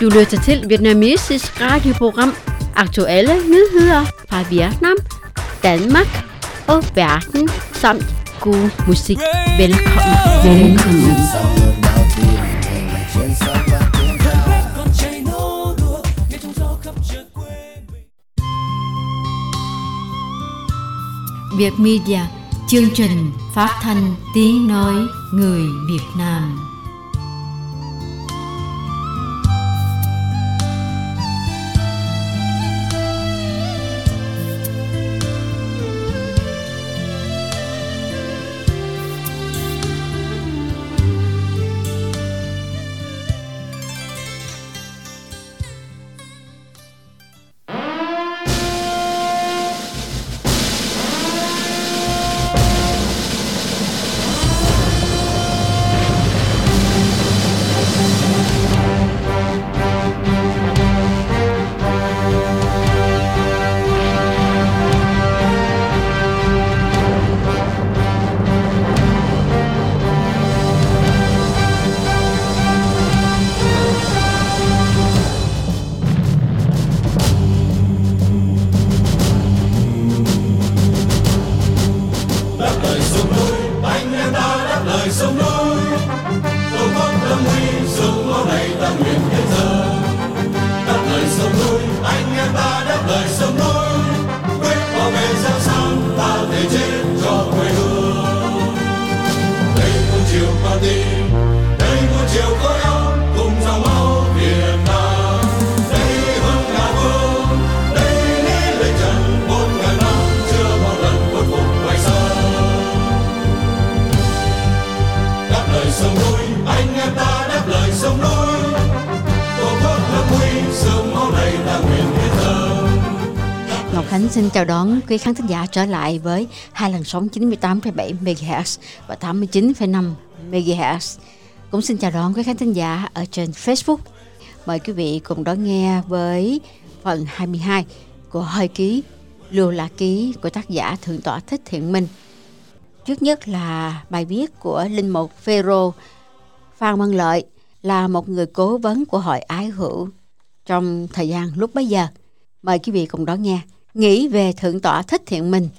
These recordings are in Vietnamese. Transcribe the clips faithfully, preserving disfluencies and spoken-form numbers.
Du lytter til vietnamesisk radioprogram Aktuelle nyheder fra Vietnam, Danmark og verden samt god musik. Velkommen. Velkommen. Việt Media, chương trình phát thanh tiếng nói người Việt Nam. Xin chào đón quý khán thính giả trở lại với hai làn sóng chín mươi tám phẩy bảy mê ga héc và tám mươi chín phẩy năm mê ga héc. Cũng xin chào đón quý khán thính giả ở trên Facebook. Mời quý vị cùng đón nghe với phần hai mươi hai của hồi ký Lưu Lạc Ký của tác giả Thượng tọa Thích Thiện Minh. Trước nhất là bài viết của Linh Mục Phêrô Phan Văn Lợi, là một người cố vấn của Hội Ái Hữu trong thời gian lúc bấy giờ. Mời quý vị cùng đón nghe. Nghĩ về Thượng tọa Thích Thiện Minh.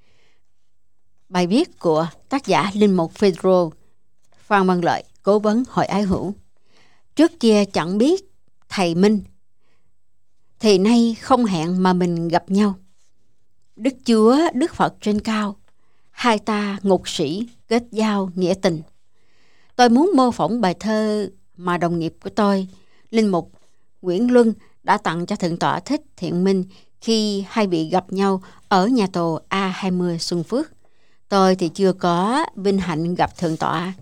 Bài viết của tác giả Linh Mục Phêrô Phan Văn Lợi, cố vấn Hội Ái Hữu. Trước kia chẳng biết thầy Minh, thì nay không hẹn mà mình gặp nhau. Đức Chúa, Đức Phật trên cao, hai ta ngục sĩ kết giao nghĩa tình. Tôi muốn mô phỏng bài thơ mà đồng nghiệp của tôi, Linh Mục Nguyễn Luân, đã tặng cho Thượng tọa Thích Thiện Minh khi hai vị gặp nhau ở nhà tù A hai mươi Xuân Phước. Tôi thì chưa có vinh hạnh gặp Thượng tọa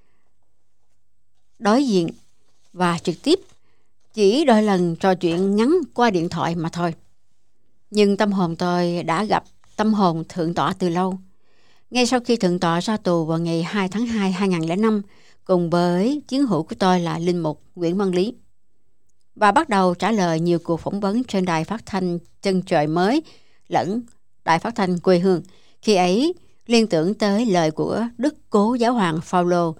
đối diện và trực tiếp, chỉ đôi lần trò chuyện ngắn qua điện thoại mà thôi. Nhưng tâm hồn tôi đã gặp tâm hồn Thượng tọa từ lâu. Ngay sau khi Thượng tọa ra tù vào ngày hai tháng hai hai nghìn không trăm lẻ năm, cùng với chiến hữu của tôi là Linh Mục Nguyễn Văn Lý, và bắt đầu trả lời nhiều cuộc phỏng vấn trên đài phát thanh Chân Trời Mới lẫn đài phát thanh quê hương. Khi ấy, liên tưởng tới lời của Đức Cố Giáo hoàng Phaolô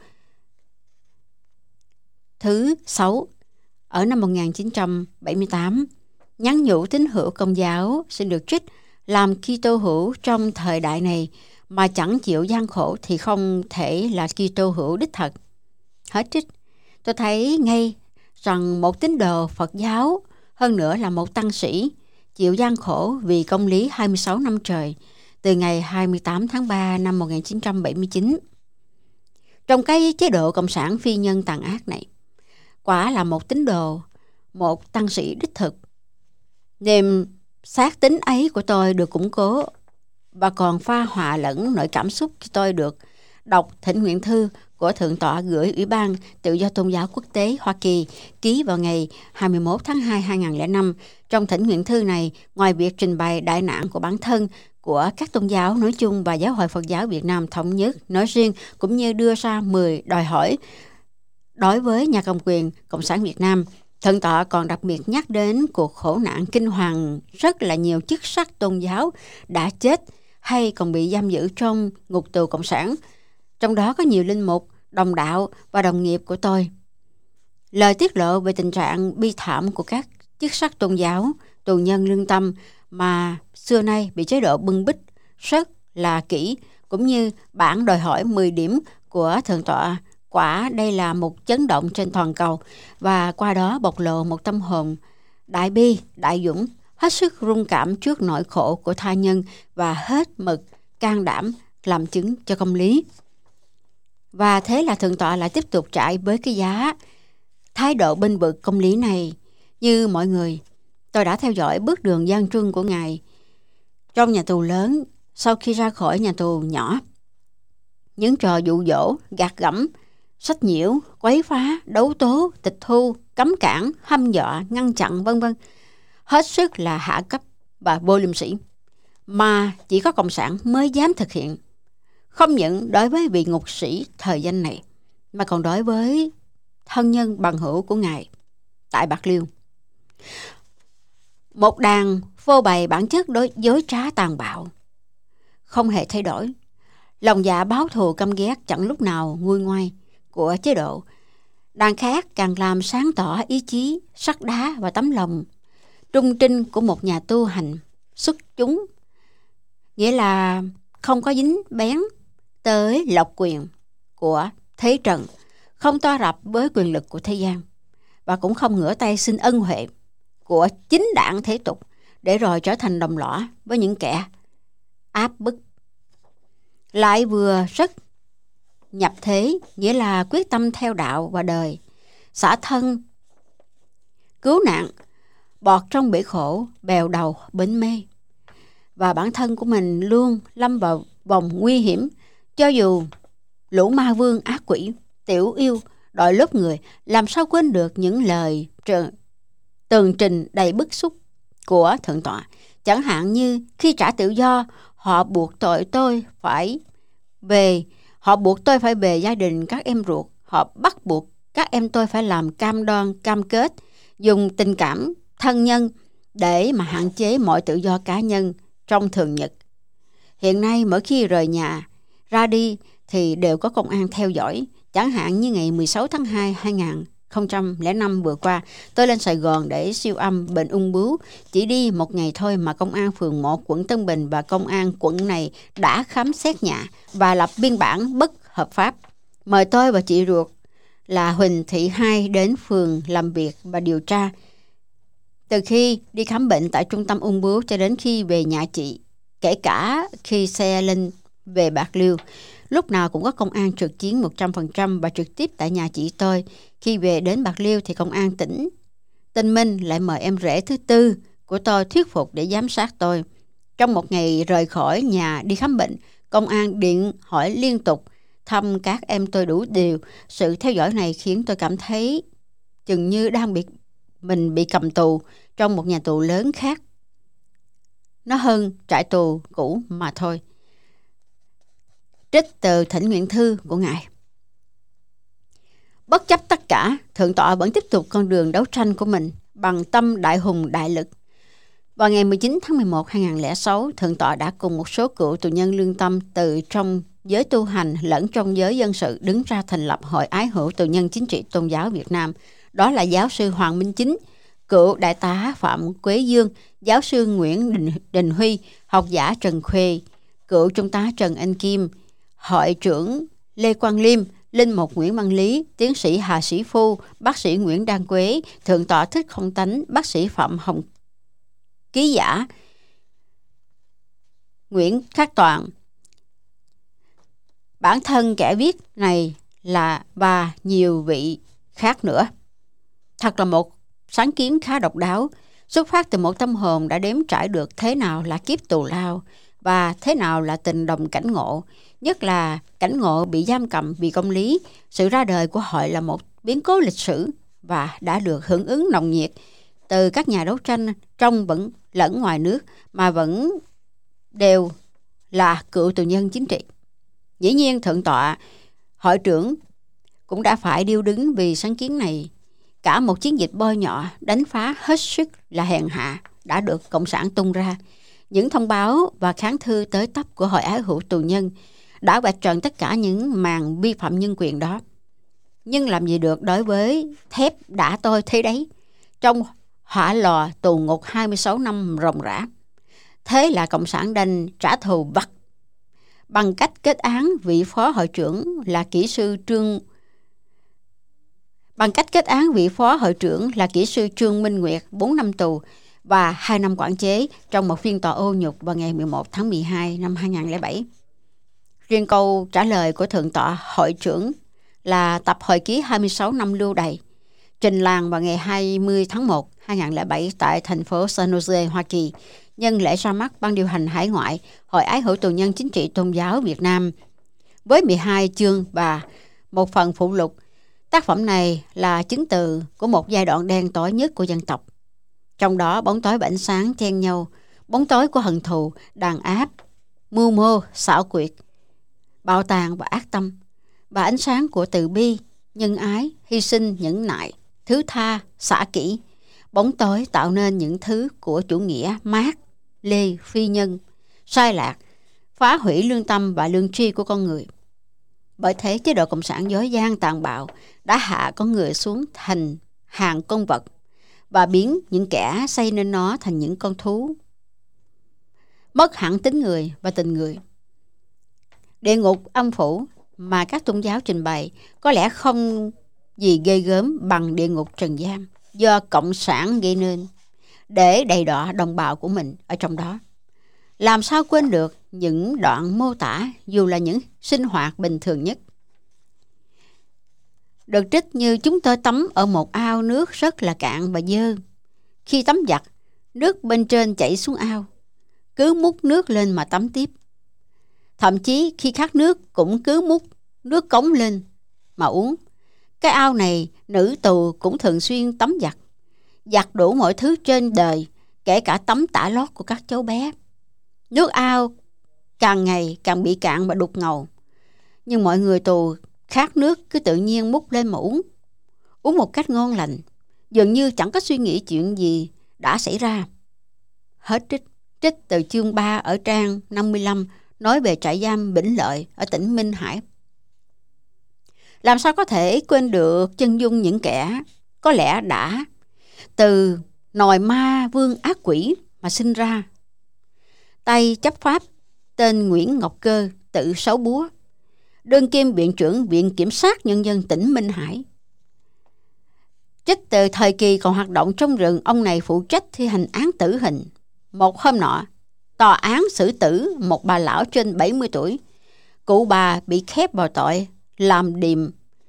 thứ sáu ở năm một nghìn chín trăm bảy mươi tám, nhắn nhủ tín hữu Công giáo xin được trích: làm Kitô hữu trong thời đại này mà chẳng chịu gian khổ thì không thể là Kitô hữu đích thật. Hết trích. Tôi thấy ngay rằng một tín đồ Phật giáo, hơn nữa là một tăng sĩ, chịu gian khổ vì công lý hai mươi sáu năm trời, từ ngày hai mươi tám tháng ba năm một nghìn chín trăm bảy mươi chín. Trong cái chế độ cộng sản phi nhân tàn ác này, quả là một tín đồ, một tăng sĩ đích thực. Niềm xác tính ấy của tôi được củng cố và còn pha hòa lẫn nỗi cảm xúc khi tôi được đọc thỉnh nguyện thư của Thượng tọa gửi Ủy ban Tự do Tôn giáo Quốc tế Hoa Kỳ ký vào ngày hai mươi mốt tháng hai hai nghìn không trăm lẻ năm. Trong thỉnh nguyện thư này, ngoài việc trình bày đại nạn của bản thân, của các tôn giáo nói chung và Giáo hội Phật giáo Việt Nam thống nhất nói riêng, cũng như đưa ra mười đòi hỏi đối với nhà cầm quyền Cộng sản Việt Nam, Thượng tọa còn đặc biệt nhắc đến cuộc khổ nạn kinh hoàng rất là nhiều chức sắc tôn giáo đã chết hay còn bị giam giữ trong ngục tù Cộng sản. Trong đó có nhiều linh mục, đồng đạo và đồng nghiệp của tôi. Lời tiết lộ về tình trạng bi thảm của các chức sắc tôn giáo, tù nhân lương tâm mà xưa nay bị chế độ bưng bít rất là kỹ, cũng như bản đòi hỏi mười điểm của Thượng tọa, quả đây là một chấn động trên toàn cầu, và qua đó bộc lộ một tâm hồn đại bi, đại dũng, hết sức rung cảm trước nỗi khổ của tha nhân và hết mực can đảm làm chứng cho công lý. Và thế là Thượng tọa lại tiếp tục trải với cái giá thái độ bênh vực công lý này. Như mọi người, tôi đã theo dõi bước đường gian truân của Ngài trong nhà tù lớn sau khi ra khỏi nhà tù nhỏ. Những trò dụ dỗ, gạt gẫm, sách nhiễu, quấy phá, đấu tố, tịch thu, cấm cản, hăm dọa, ngăn chặn vân vân, hết sức là hạ cấp và vô liêm sỉ, mà chỉ có cộng sản mới dám thực hiện. Không những đối với vị ngục sĩ thời danh này, mà còn đối với thân nhân bằng hữu của Ngài tại Bạc Liêu. Một đàn phô bày bản chất đối dối trá tàn bạo, không hề thay đổi. Lòng dạ báo thù căm ghét chẳng lúc nào nguôi ngoai của chế độ. Đàn khác càng làm sáng tỏ ý chí, sắt đá và tấm lòng trung trinh của một nhà tu hành xuất chúng, nghĩa là không có dính bén tới lộc quyền của thế trần, không to rập với quyền lực của thế gian, và cũng không ngửa tay xin ân huệ của chính đảng thế tục để rồi trở thành đồng lõa với những kẻ áp bức. Lại vừa rất nhập thế, nghĩa là quyết tâm theo đạo và đời, xả thân cứu nạn, bọt trong bể khổ, bèo đầu bến mê, và bản thân của mình luôn lâm vào vòng nguy hiểm, cho dù lũ ma vương ác quỷ, tiểu yêu, đội lớp người làm sao quên được những lời trừ, tường trình đầy bức xúc của Thượng tọa. Chẳng hạn như khi trả tự do, họ buộc tội tôi phải về, họ buộc tôi phải về gia đình các em ruột, họ bắt buộc các em tôi phải làm cam đoan, cam kết, dùng tình cảm thân nhân để mà hạn chế mọi tự do cá nhân trong thường nhật. Hiện nay mỗi khi rời nhà ra đi thì đều có công an theo dõi. Chẳng hạn như ngày mười sáu tháng hai năm hai nghìn không trăm lẻ năm vừa qua, tôi lên Sài Gòn để siêu âm bệnh ung bướu. Chỉ đi một ngày thôi mà công an phường một quận Tân Bình và công an quận này đã khám xét nhà và lập biên bản bất hợp pháp. Mời tôi và chị ruột là Huỳnh Thị Hai đến phường làm việc và điều tra. Từ khi đi khám bệnh tại trung tâm ung bướu cho đến khi về nhà chị, kể cả khi xe lên về Bạc Liêu, lúc nào cũng có công an trực chiến một trăm phần trăm và trực tiếp tại nhà chị tôi. Khi về đến Bạc Liêu thì công an tỉnh Tân Minh lại mời em rể thứ tư của tôi thuyết phục để giám sát tôi. Trong một ngày rời khỏi nhà đi khám bệnh, công an điện hỏi liên tục thăm các em tôi đủ điều. Sự theo dõi này khiến tôi cảm thấy chừng như đang bị mình bị cầm tù trong một nhà tù lớn khác. Nó hơn trại tù cũ mà thôi. Trích từ thỉnh nguyện thư của Ngài. Bất chấp tất cả, Thượng tọa vẫn tiếp tục con đường đấu tranh của mình bằng tâm đại hùng đại lực. Vào ngày mười chín tháng mười một năm hai nghìn không trăm lẻ sáu, Thượng tọa đã cùng một số cựu tù nhân lương tâm từ trong giới tu hành lẫn trong giới dân sự đứng ra thành lập Hội Ái Hữu Tù Nhân Chính trị Tôn giáo Việt Nam. Đó là giáo sư Hoàng Minh Chính, cựu đại tá Phạm Quế Dương, giáo sư Nguyễn Đình, Đình Huy, học giả Trần Khuê, cựu trung tá Trần Anh Kim, hội trưởng Lê Quang Liêm, linh mục Nguyễn Văn Lý, tiến sĩ Hà Sĩ Phu, bác sĩ Nguyễn Đan Quế, thượng tọa Thích Không Tánh, bác sĩ Phạm Hồng Ký giả Nguyễn Khắc Toàn. Bản thân kẻ viết này là và nhiều vị khác nữa. Thật là một sáng kiến khá độc đáo, xuất phát từ một tâm hồn đã đếm trải được thế nào là kiếp tù lao và thế nào là tình đồng cảnh ngộ, nhất là cảnh ngộ bị giam cầm vì công lý. Sự ra đời của hội là một biến cố lịch sử và đã được hưởng ứng nồng nhiệt từ các nhà đấu tranh trong vẫn lẫn ngoài nước, mà vẫn đều là cựu tù nhân chính trị. Dĩ nhiên thượng tọa hội trưởng cũng đã phải điêu đứng vì sáng kiến này. Cả một chiến dịch bôi nhọ đánh phá hết sức là hèn hạ đã được cộng sản tung ra. Những thông báo và kháng thư tới tấp của Hội Ái Hữu Tù Nhân đã vạch trần tất cả những màn vi phạm nhân quyền đó. nhưng làm gì được đối với thép đã tôi thấy đấy, trong hỏa lò tù ngục hai mươi sáu năm ròng rã. Thế là Cộng sản đành trả thù vặt bằng cách kết án vị phó hội trưởng là kỹ sư Trương bằng cách kết án vị phó hội trưởng là kỹ sư Trương Minh Nguyệt bốn năm tù và hai năm quản chế trong một phiên tòa ô nhục vào ngày mười một tháng mười hai năm hai nghìn không trăm lẻ bảy. Riêng câu trả lời của thượng tọa hội trưởng là tập hồi ký hai mươi sáu năm lưu đày, trình làng vào ngày hai mươi tháng một năm hai nghìn không trăm lẻ bảy tại thành phố San Jose, Hoa Kỳ, nhân lễ ra mắt ban điều hành hải ngoại Hội ái hữu tù nhân chính trị tôn giáo Việt Nam. Với mười hai chương và một phần phụ lục, tác phẩm này là chứng từ của một giai đoạn đen tối nhất của dân tộc. Trong đó bóng tối và ánh sáng chen nhau, bóng tối của hận thù, đàn áp, mưu mô, xảo quyệt, bạo tàn và ác tâm, và ánh sáng của từ bi, nhân ái, hy sinh, nhẫn nại, thứ tha, xả kỹ. Bóng tối tạo nên những thứ của chủ nghĩa Mác, Lê, phi nhân, sai lạc, phá hủy lương tâm và lương tri của con người. Bởi thế chế độ cộng sản dối gian tàn bạo đã hạ con người xuống thành hàng con vật và biến những kẻ xây nên nó thành những con thú, mất hẳn tính người và tình người. Địa ngục âm phủ mà các tôn giáo trình bày có lẽ không gì ghê gớm bằng địa ngục trần gian do cộng sản gây nên, để đầy đọa đồng bào của mình ở trong đó. Làm sao quên được những đoạn mô tả dù là những sinh hoạt bình thường nhất. Được trích như chúng tôi tắm ở một ao nước rất là cạn và dơ. Khi tắm giặt, nước bên trên chảy xuống ao, cứ múc nước lên mà tắm tiếp. Thậm chí khi khát nước cũng cứ múc nước cống lên mà uống. Cái ao này nữ tù cũng thường xuyên tắm giặt, giặt đủ mọi thứ trên đời, kể cả tắm tả lót của các cháu bé. Nước ao càng ngày càng bị cạn và đục ngầu, nhưng mọi người tù khát nước cứ tự nhiên múc lên mà uống, uống một cách ngon lành, dường như chẳng có suy nghĩ chuyện gì đã xảy ra. Hết trích. Trích từ chương ba ở trang năm mươi lăm nói về trại giam Vĩnh Lợi ở tỉnh Minh Hải. Làm sao có thể quên được chân dung những kẻ có lẽ đã từ nòi ma vương ác quỷ mà sinh ra. Tay chấp pháp tên Nguyễn Ngọc Cơ tự sáu búa, đương kim viện trưởng Viện Kiểm sát Nhân dân tỉnh Minh Hải. Trích từ thời kỳ còn hoạt động trong rừng, ông này phụ trách thi hành án tử hình. Một hôm nọ, tòa án xử tử một bà lão trên bảy mươi tuổi. Cụ bà bị khép vào tội làm điềm,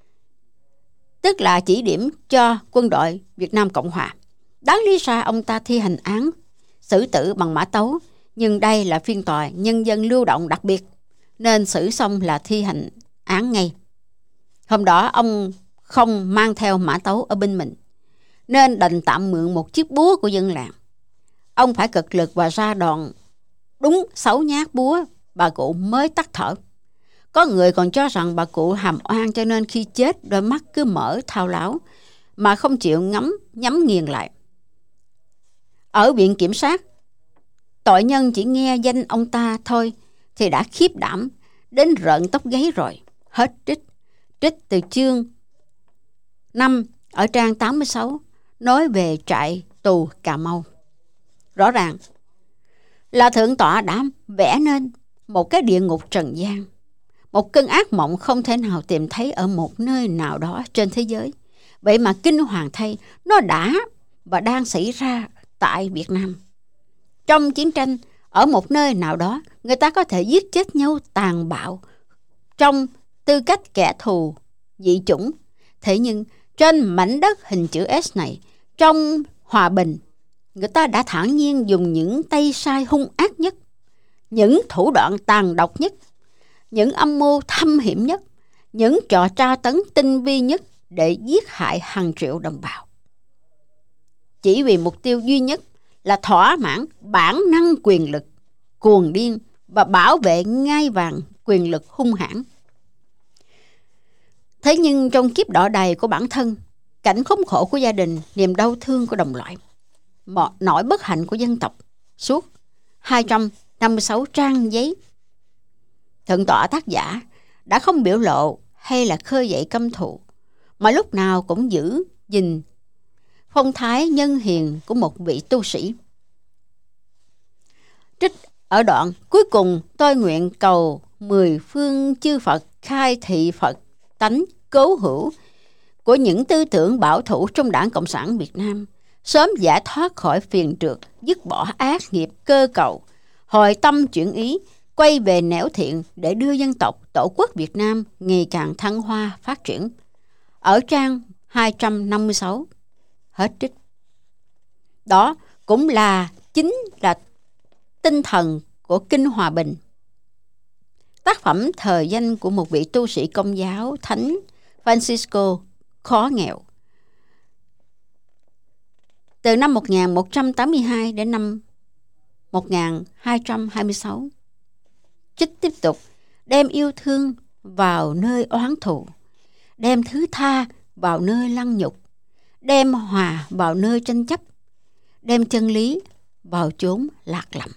tức là chỉ điểm cho quân đội Việt Nam Cộng Hòa. Đáng lý ra ông ta thi hành án xử tử bằng mã tấu, nhưng đây là phiên tòa nhân dân lưu động đặc biệt, nên xử xong là thi hành án ngay. Hôm đó ông không mang theo mã tấu ở bên mình, nên đành tạm mượn một chiếc búa của dân làng. Ông phải cực lực và ra đòn đúng sáu nhát búa, bà cụ mới tắt thở. Có người còn cho rằng bà cụ hàm oan, cho nên khi chết đôi mắt cứ mở thao láo mà không chịu ngắm nhắm nghiền lại. Ở viện kiểm sát, tội nhân chỉ nghe danh ông ta thôi thì đã khiếp đảm đến rợn tóc gáy rồi. Hết trích. Trích từ chương năm ở trang tám mươi sáu nói về trại tù Cà Mau. Rõ ràng là thượng tọa đã vẽ nên một cái địa ngục trần gian, một cơn ác mộng không thể nào tìm thấy ở một nơi nào đó trên thế giới. Vậy mà kinh hoàng thay, nó đã và đang xảy ra tại Việt Nam. Trong chiến tranh, ở một nơi nào đó, người ta có thể giết chết nhau tàn bạo trong tư cách kẻ thù dị chủng. Thế nhưng trên mảnh đất hình chữ S này, trong hòa bình, người ta đã thản nhiên dùng những tay sai hung ác nhất, những thủ đoạn tàn độc nhất, những âm mưu thâm hiểm nhất, những trò tra tấn tinh vi nhất để giết hại hàng triệu đồng bào. Chỉ vì mục tiêu duy nhất là thỏa mãn bản năng quyền lực, cuồng điên và bảo vệ ngai vàng quyền lực hung hãn. Thế nhưng trong kiếp đọa đầy của bản thân, cảnh khốn khổ của gia đình, niềm đau thương của đồng loại, mọi nỗi bất hạnh của dân tộc, suốt hai trăm năm mươi sáu trang giấy, thượng tọa tác giả đã không biểu lộ hay là khơi dậy căm thù, mà lúc nào cũng giữ gìn phong thái nhân hiền của một vị tu sĩ. Trích ở đoạn cuối cùng: tôi nguyện cầu mười phương chư Phật khai thị Phật tánh cố hữu của những tư tưởng bảo thủ trong Đảng Cộng sản Việt Nam, sớm giải thoát khỏi phiền trượt, dứt bỏ ác nghiệp cơ cầu, hồi tâm chuyển ý, quay về nẻo thiện để đưa dân tộc Tổ quốc Việt Nam ngày càng thăng hoa phát triển. Ở trang hai trăm năm mươi sáu. Hết trích. Đó cũng là chính là tinh thần của Kinh Hòa Bình, tác phẩm thời danh của một vị tu sĩ Công giáo Thánh Francisco khó nghèo, từ năm một nghìn một trăm tám mươi hai đến năm một nghìn hai trăm hai mươi sáu. Trích tiếp tục: đem yêu thương vào nơi oán thù, đem thứ tha vào nơi lăng nhục, đem hòa vào nơi tranh chấp, đem chân lý vào chốn lạc lầm.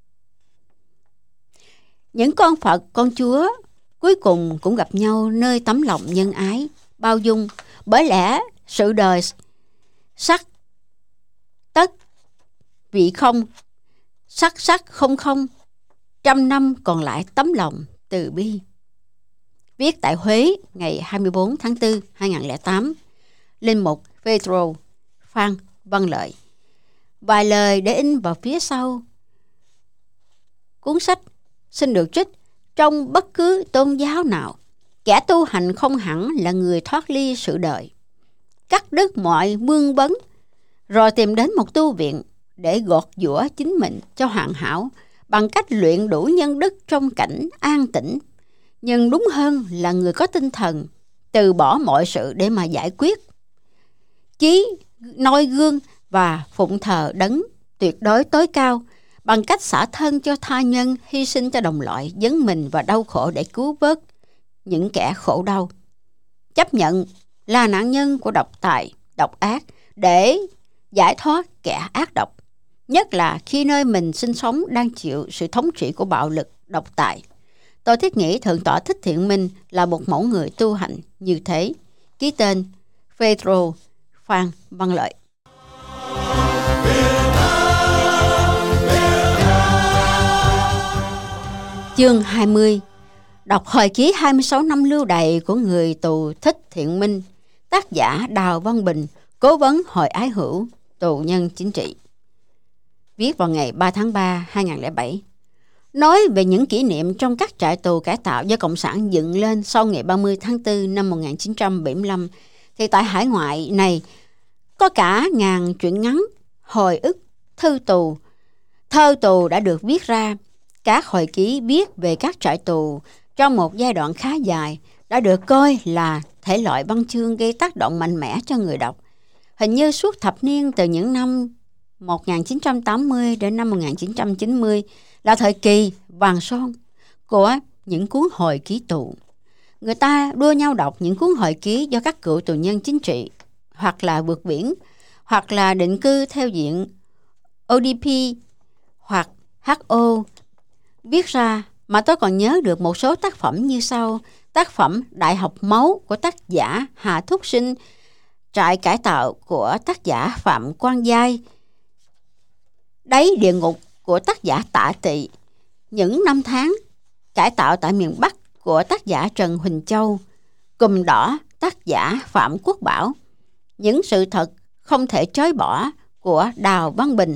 Những con Phật, con Chúa cuối cùng cũng gặp nhau nơi tấm lòng nhân ái, bao dung. Bởi lẽ sự đời sắc tất vị không, sắc sắc không không, trăm năm còn lại tấm lòng từ bi. Viết tại Huế ngày hai mươi bốn tháng tư năm hai nghìn không trăm lẻ tám, Linh mục Pedro Phan Văn Lợi. Vài lời để in vào phía sau cuốn sách xin được trích: trong bất cứ tôn giáo nào, kẻ tu hành không hẳn là người thoát ly sự đời, cắt đứt mọi vương vấn, rồi tìm đến một tu viện để gọt giũa chính mình cho hoàn hảo bằng cách luyện đủ nhân đức trong cảnh an tĩnh. Nhưng đúng hơn là người có tinh thần từ bỏ mọi sự để mà giải quyết, chí noi gương và phụng thờ đấng tuyệt đối tối cao bằng cách xả thân cho tha nhân, hy sinh cho đồng loại, dấn mình vào đau khổ để cứu vớt những kẻ khổ đau. Chấp nhận là nạn nhân của độc tài, độc ác để giải thoát kẻ ác độc, nhất là khi nơi mình sinh sống đang chịu sự thống trị của bạo lực, độc tài. Tôi thiết nghĩ Thượng tọa Thích Thiện Minh là một mẫu người tu hành như thế. Ký tên Pedro Phan Văn Lợi. Chương hai mươi. Đọc hồi ký hai mươi sáu năm lưu đày của người tù Thích Thiện Minh. Tác giả Đào Văn Bình, cố vấn Hội Ái Hữu, tù nhân chính trị. Viết vào ngày ba tháng ba năm hai nghìn không trăm lẻ bảy. Nói về những kỷ niệm trong các trại tù cải tạo do Cộng sản dựng lên sau ngày ba mươi tháng tư năm một nghìn chín trăm bảy mươi lăm, thì tại hải ngoại này có cả ngàn truyện ngắn, hồi ức, thư tù, thơ tù đã được viết ra. Các hồi ký viết về các trại tù trong một giai đoạn khá dài đã được coi là thể loại văn chương gây tác động mạnh mẽ cho người đọc. Hình như suốt thập niên từ những năm một nghìn chín trăm tám mươi đến năm một nghìn chín trăm chín mươi là thời kỳ vàng son của những cuốn hồi ký tù. Người ta đua nhau đọc những cuốn hồi ký do các cựu tù nhân chính trị hoặc là vượt biển, hoặc là định cư theo diện o đê pê hoặc hát o viết ra, mà tôi còn nhớ được một số tác phẩm như sau. Tác phẩm Đại học máu của tác giả Hà Thúc Sinh, Trại cải tạo của tác giả Phạm Quang Giai, Đáy địa ngục của tác giả Tạ Tị, Những năm tháng cải tạo tại miền Bắc của tác giả Trần Huỳnh Châu, Cùm đỏ tác giả Phạm Quốc Bảo, Những sự thật không thể chối bỏ của Đào Văn Bình,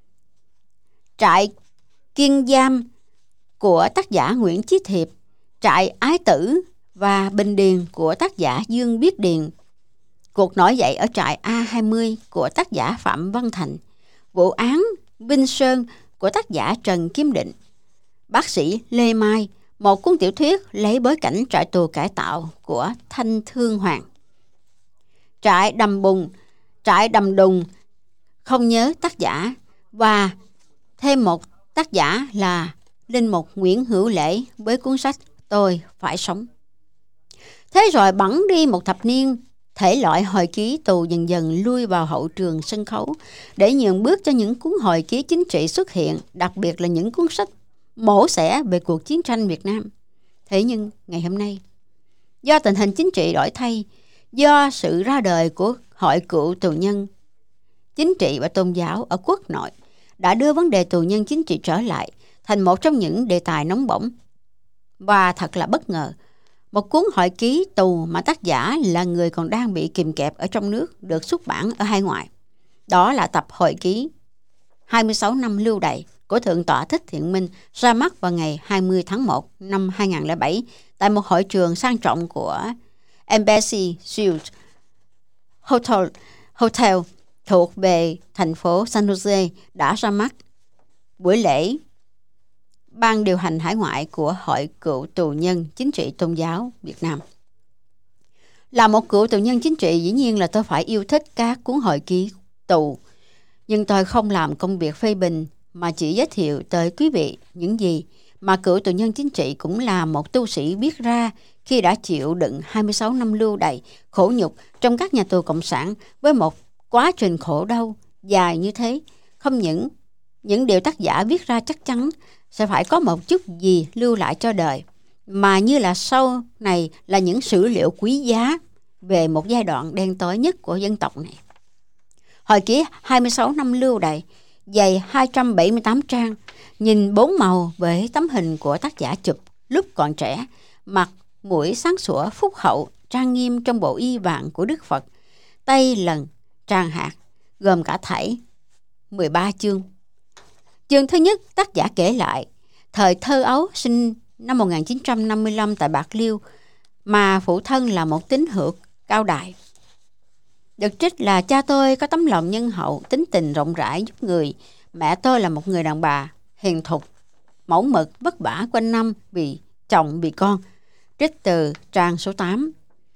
Trại Kiên Giam của tác giả Nguyễn Chí Thiệp, Trại Ái Tử và Bình Điền của tác giả Dương Biết Điền, Cuộc nổi dậy ở trại A hai mươi của tác giả Phạm Văn Thành, Vụ án Vinh Sơn của tác giả Trần Kim Định, Bác sĩ Lê Mai, một cuốn tiểu thuyết lấy bối cảnh trại tù cải tạo của Thanh Thương Hoàng, Trại Đầm Bùn, Trại Đầm Đùng, không nhớ tác giả, và thêm một tác giả là Linh mục Nguyễn Hữu Lễ với cuốn sách Tôi Phải Sống. Thế rồi bẵng đi một thập niên, thể loại hồi ký tù dần dần lui vào hậu trường sân khấu để nhường bước cho những cuốn hồi ký chính trị xuất hiện, đặc biệt là những cuốn sách mổ xẻ về cuộc chiến tranh Việt Nam. Thế nhưng ngày hôm nay, do tình hình chính trị đổi thay, Do sự ra đời của Hội Cựu Tù nhân Chính trị và Tôn giáo ở quốc nội đã đưa vấn đề tù nhân chính trị trở lại thành một trong những đề tài nóng bỏng. Và thật là bất ngờ, một cuốn hồi ký tù mà tác giả là người còn đang bị kìm kẹp ở trong nước được xuất bản ở hải ngoại. Đó là tập hồi ký hai mươi sáu năm lưu đày của Thượng tọa Thích Thiện Minh, ra mắt vào ngày hai mươi tháng một năm hai nghìn không trăm lẻ bảy tại một hội trường sang trọng của Embassy Suites Hotel, Hotel thuộc về thành phố San Jose đã ra mắt. Buổi lễ ban điều hành hải ngoại của Hội Cựu Tù nhân Chính trị Tôn giáo Việt Nam. Là một cựu tù nhân chính trị, dĩ nhiên là tôi phải yêu thích các cuốn hồi ký tù, nhưng tôi không làm công việc phê bình mà chỉ giới thiệu tới quý vị những gì mà cựu tù nhân chính trị cũng là một tu sĩ viết ra khi đã chịu đựng hai mươi sáu năm lưu đày khổ nhục trong các nhà tù cộng sản với một quá trình khổ đau dài như thế. Không những những điều tác giả viết ra chắc chắn sẽ phải có một chút gì lưu lại cho đời, mà như là sau này là những sử liệu quý giá về một giai đoạn đen tối nhất của dân tộc này. Hồi ký hai mươi sáu năm lưu đày dày hai trăm bảy mươi tám trang, nhìn bốn màu với tấm hình của tác giả chụp lúc còn trẻ, mặt mũi sáng sủa phúc hậu trang nghiêm trong bộ y vàng của Đức Phật, tay lần tràng hạt, gồm cả thảy mười ba chương. Chương thứ nhất, tác giả kể lại thời thơ ấu sinh năm một nghìn chín trăm năm mươi lăm tại Bạc Liêu, mà phụ thân là một tín hữu cao đại. Được trích là cha tôi có tấm lòng nhân hậu, tính tình rộng rãi giúp người. Mẹ tôi là một người đàn bà hiền thục, mẫu mực, vất vả quanh năm vì chồng vì con. Trích từ trang số tám.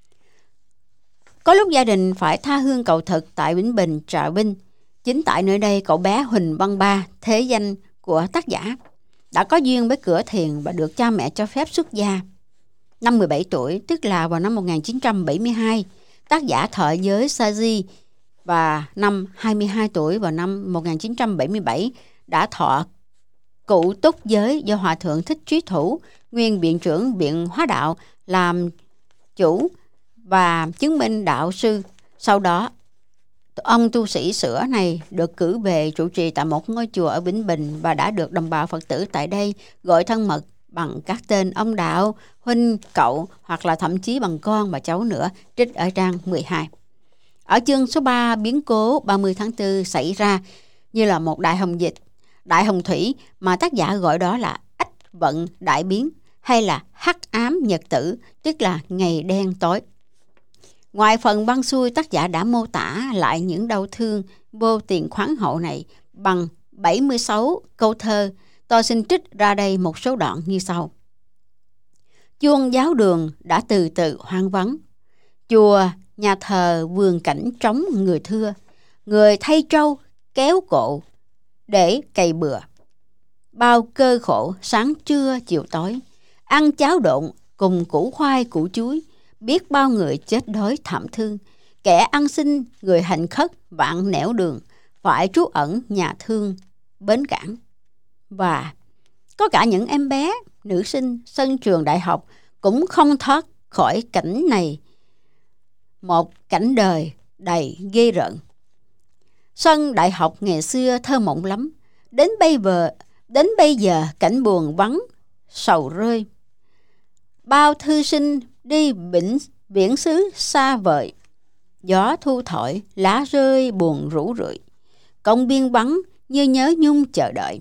Có lúc gia đình phải tha hương cầu thực tại Vĩnh Bình, Trà Vinh. Chính tại nơi đây, cậu bé Huỳnh Văn Ba, thế danh của tác giả, đã có duyên với cửa thiền và được cha mẹ cho phép xuất gia. Năm mười bảy tuổi, tức là vào năm một nghìn chín trăm bảy mươi hai, tác giả thọ giới sa di, và năm hai mươi hai tuổi vào năm một nghìn chín trăm bảy mươi bảy đã thọ cụ túc giới do Hòa Thượng Thích Trí Thủ, nguyên viện trưởng Viện Hóa Đạo, làm chủ và chứng minh đạo sư. Sau đó, ông tu sĩ sữa này được cử về trụ trì tại một ngôi chùa ở Vĩnh Bình và đã được đồng bào Phật tử tại đây gọi thân mật bằng các tên ông đạo, huynh, cậu, hoặc là thậm chí bằng con và cháu nữa. Trích ở trang mười hai. Ở chương số ba, biến cố ba mươi tháng tư xảy ra như là một đại hồng dịch, đại hồng thủy, mà tác giả gọi đó là ách vận đại biến, hay là hắc ám nhật tử, tức là ngày đen tối. Ngoài phần băng xuôi, tác giả đã mô tả lại những đau thương vô tiền khoáng hậu này bằng bảy mươi sáu câu thơ. Tôi xin trích ra đây một số đoạn như sau. Chuông giáo đường đã từ từ hoang vắng. Chùa, nhà thờ, vườn cảnh trống người thưa. Người thay trâu, kéo cộ để cày bừa. Bao cơ khổ sáng trưa chiều tối. Ăn cháo độn cùng củ khoai củ chuối. Biết bao người chết đói thảm thương. Kẻ ăn xin, người hành khất vạn nẻo đường. Phải trú ẩn nhà thương bến cảng. Và có cả những em bé, nữ sinh, sân trường đại học cũng không thoát khỏi cảnh này. Một cảnh đời đầy ghê rợn. Sân đại học ngày xưa thơ mộng lắm. Đến bây giờ, đến bây giờ cảnh buồn vắng, sầu rơi. Bao thư sinh đi biển, biển xứ xa vời. Gió thu thổi, lá rơi buồn rũ rượi. Công viên vắng như nhớ nhung chờ đợi.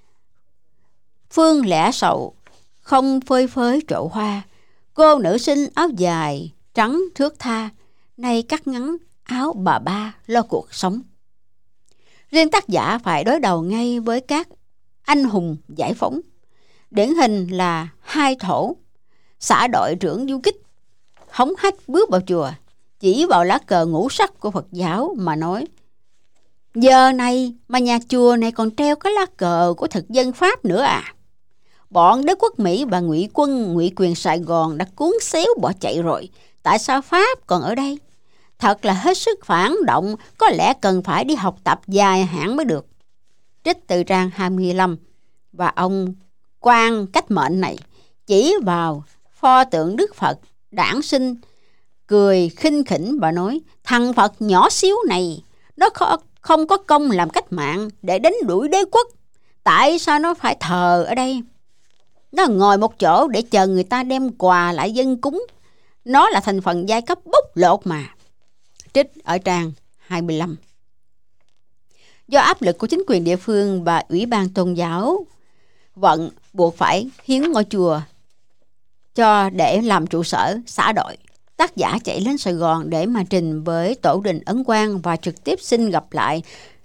Phương lẻ sầu, không phơi phới trổ hoa. Cô nữ sinh áo dài, trắng thướt tha, nay cắt ngắn áo bà ba lo cuộc sống. Riêng tác giả phải đối đầu ngay với các anh hùng giải phóng. Điển hình là hai thổ, xã đội trưởng du kích, hống hách bước vào chùa, chỉ vào lá cờ ngũ sắc của Phật giáo mà nói: giờ này mà nhà chùa này còn treo cái lá cờ của thực dân Pháp nữa à? Bọn đế quốc Mỹ và ngụy quân ngụy quyền Sài Gòn đã cuốn xéo bỏ chạy rồi, tại sao Pháp còn ở đây? Thật là hết sức phản động, có lẽ cần phải đi học tập dài hạn mới được. Trích từ trang hai mươi lăm. Và ông quan cách mệnh này chỉ vào pho tượng Đức Phật đản sinh Cười khinh khỉnh bà nói, thằng Phật nhỏ xíu này, nó không có công làm cách mạng để đánh đuổi đế quốc. Tại sao nó phải thờ ở đây? Nó ngồi một chỗ để chờ người ta đem quà lại dâng cúng. Nó là thành phần giai cấp bóc lột mà. Trích ở trang hai mươi lăm. Do áp lực của chính quyền địa phương và ủy ban tôn giáo vận buộc phải hiến ngôi chùa cho để làm trụ sở xã đội, tác giả chạy lên Sài Gòn để mà trình với Tổ đình Ấn Quang và trực tiếp xin gặp lại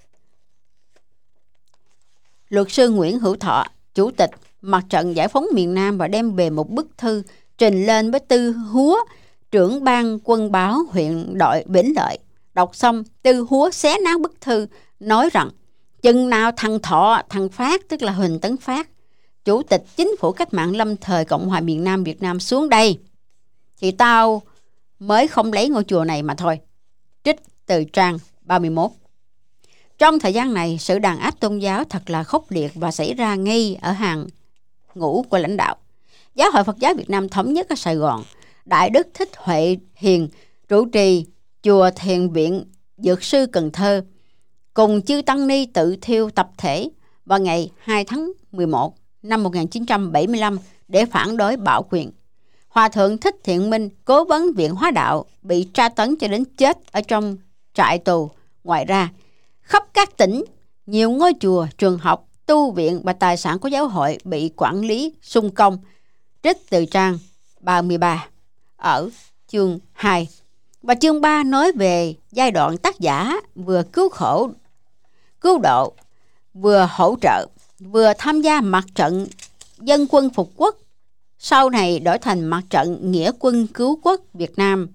luật sư Nguyễn Hữu Thọ, chủ tịch Mặt trận Giải phóng miền Nam, và đem về một bức thư trình lên với Tư Húa, trưởng ban quân báo huyện đội Vĩnh Lợi. Đọc xong, Tư Húa xé nát bức thư, nói rằng chừng nào thằng Thọ, thằng Phát, tức là Huỳnh Tấn Phát, chủ tịch chính phủ cách mạng lâm thời Cộng hòa miền Nam Việt Nam xuống đây, thì tao mới không lấy ngôi chùa này mà thôi. Trích từ trang ba mươi mốt. Trong thời gian này, sự đàn áp tôn giáo thật là khốc liệt và xảy ra ngay ở hàng ngũ của lãnh đạo. Giáo hội Phật giáo Việt Nam thống nhất ở Sài Gòn, Đại đức Thích Huệ Hiền trụ trì chùa Thiền viện Dược sư Cần Thơ cùng chư tăng ni tự thiêu tập thể vào ngày hai tháng mười một năm một nghìn chín trăm bảy mươi lăm để phản đối bạo quyền. Hòa thượng Thích Thiện Minh, cố vấn viện Hóa đạo, bị tra tấn cho đến chết ở trong trại tù. Ngoài ra, khắp các tỉnh, nhiều ngôi chùa, trường học, tu viện và tài sản của giáo hội bị quản lý xung công. Trích từ trang ba mươi ba ở chương hai. Và chương ba nói về giai đoạn tác giả vừa cứu khổ, cứu độ, vừa hỗ trợ, vừa tham gia mặt trận dân quân phục quốc, sau này đổi thành mặt trận nghĩa quân cứu quốc Việt Nam.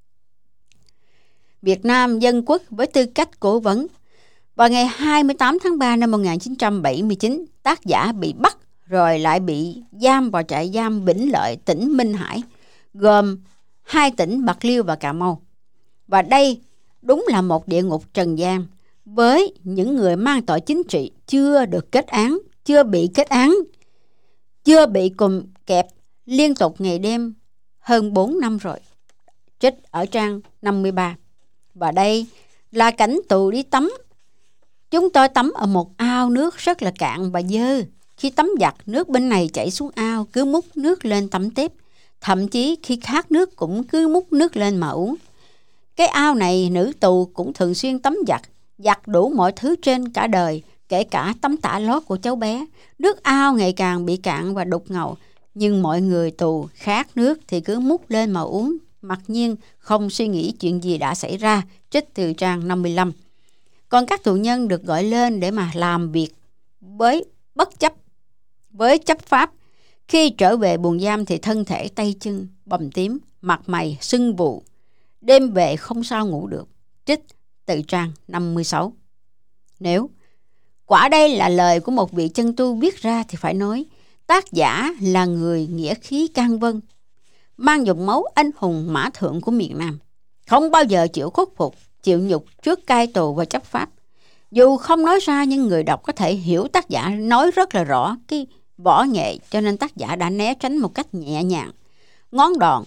Việt Nam Dân Quốc với tư cách cố vấn. Vào ngày hai mươi tám tháng ba năm một nghìn chín trăm bảy mươi chín, tác giả bị bắt rồi lại bị giam vào trại giam Vĩnh Lợi, tỉnh Minh Hải, gồm hai tỉnh Bạc Liêu và Cà Mau. Và đây đúng là một địa ngục trần gian với những người mang tội chính trị chưa được kết án, chưa bị kết án, chưa bị cùng kẹp liên tục ngày đêm hơn bốn năm rồi. Trích ở trang năm mươi ba. Và đây là cảnh tù đi tắm. Chúng tôi tắm ở một ao nước rất là cạn và dơ. Khi tắm giặt, nước bên này chảy xuống ao, cứ múc nước lên tắm tiếp. Thậm chí khi khát nước cũng cứ múc nước lên mà uống. Cái ao này nữ tù cũng thường xuyên tắm giặt, giặt đủ mọi thứ trên cả đời, kể cả tấm tả lót của cháu bé. Nước ao ngày càng bị cạn và đục ngầu, nhưng mọi người tù khát nước thì cứ múc lên mà uống, mặc nhiên không suy nghĩ chuyện gì đã xảy ra. Trích từ trang năm mươi lăm. Còn các tù nhân được gọi lên để mà làm việc với bất chấp với chấp pháp. Khi trở về buồng giam thì thân thể tay chân bầm tím, mặt mày sưng vù, đêm về không sao ngủ được. Trích từ trang năm mươi sáu. Nếu quả đây là lời của một vị chân tu viết ra thì phải nói tác giả là người nghĩa khí can vân, mang dòng máu anh hùng mã thượng của miền Nam, không bao giờ chịu khuất phục, chịu nhục trước cai tù và chấp pháp. Dù không nói ra nhưng người đọc có thể hiểu tác giả nói rất là rõ cái võ nghệ, cho nên tác giả đã né tránh một cách nhẹ nhàng. Ngón đòn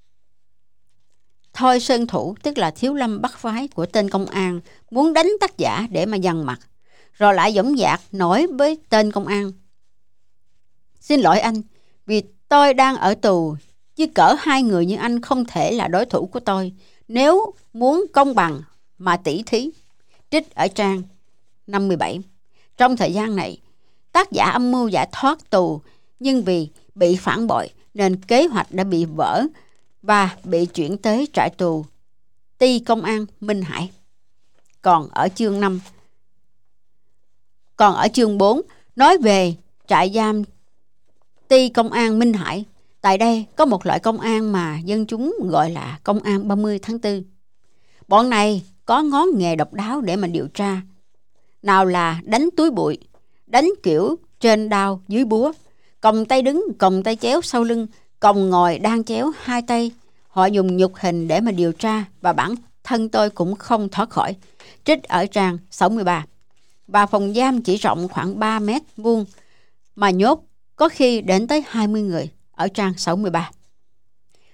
Thôi Sơn Thủ, tức là thiếu lâm bắt phái của tên công an, muốn đánh tác giả để mà dằn mặt, rồi lại dõng dạc nổi với tên công an: xin lỗi anh, vì tôi đang ở tù, chứ cỡ hai người như anh không thể là đối thủ của tôi nếu muốn công bằng mà tỉ thí. Trích ở trang năm mươi bảy. Trong thời gian này, tác giả âm mưu giải thoát tù, nhưng vì bị phản bội nên kế hoạch đã bị vỡ và bị chuyển tới trại tù Ty Công an Minh Hải. Còn ở chương năm, còn ở chương bốn nói về trại giam Ty Công an Minh Hải. Tại đây có một loại công an mà dân chúng gọi là công an ba mươi tháng tư. Bọn này có ngón nghề độc đáo để mà điều tra. Nào là đánh túi bụi, đánh kiểu trên đao dưới búa, còng tay đứng, còng tay chéo sau lưng, còng ngồi đan chéo hai tay. Họ dùng nhục hình để mà điều tra và bản thân tôi cũng không thoát khỏi. Trích ở trang sáu mươi ba. Và phòng giam chỉ rộng khoảng ba mét vuông mà nhốt có khi đến tới hai mươi người, ở trang sáu mươi ba.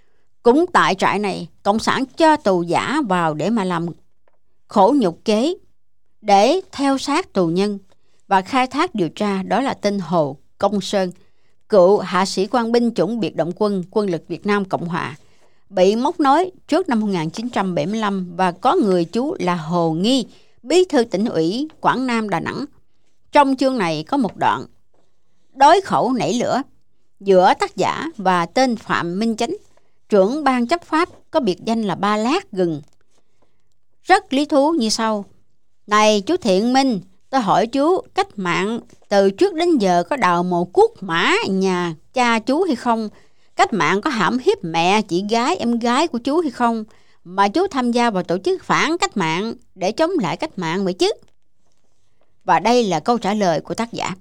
Cũng tại trại này, Cộng sản cho tù giả vào để mà làm khổ nhục kế, để theo sát tù nhân và khai thác điều tra. Đó là tên Hồ Công Sơn, cựu hạ sĩ quan binh chủng biệt động quân quân lực Việt Nam Cộng Hòa, bị móc nối trước năm một nghìn chín trăm bảy mươi lăm, và có người chú là Hồ Nghi, bí thư tỉnh ủy Quảng Nam Đà Nẵng. Trong chương này có một đoạn đối khẩu nảy lửa giữa tác giả và tên Phạm Minh Chánh, trưởng ban chấp pháp có biệt danh là Ba Lát Gừng, rất lý thú như sau: Này chú Thiện Minh, tôi hỏi chú, cách mạng từ trước đến giờ có đào mồ cuốc mã nhà cha chú hay không? Cách mạng có hãm hiếp mẹ, chị gái, em gái của chú hay không? Mà chú tham gia vào tổ chức phản cách mạng để chống lại cách mạng vậy chứ? Và đây là câu trả lời của tác giả.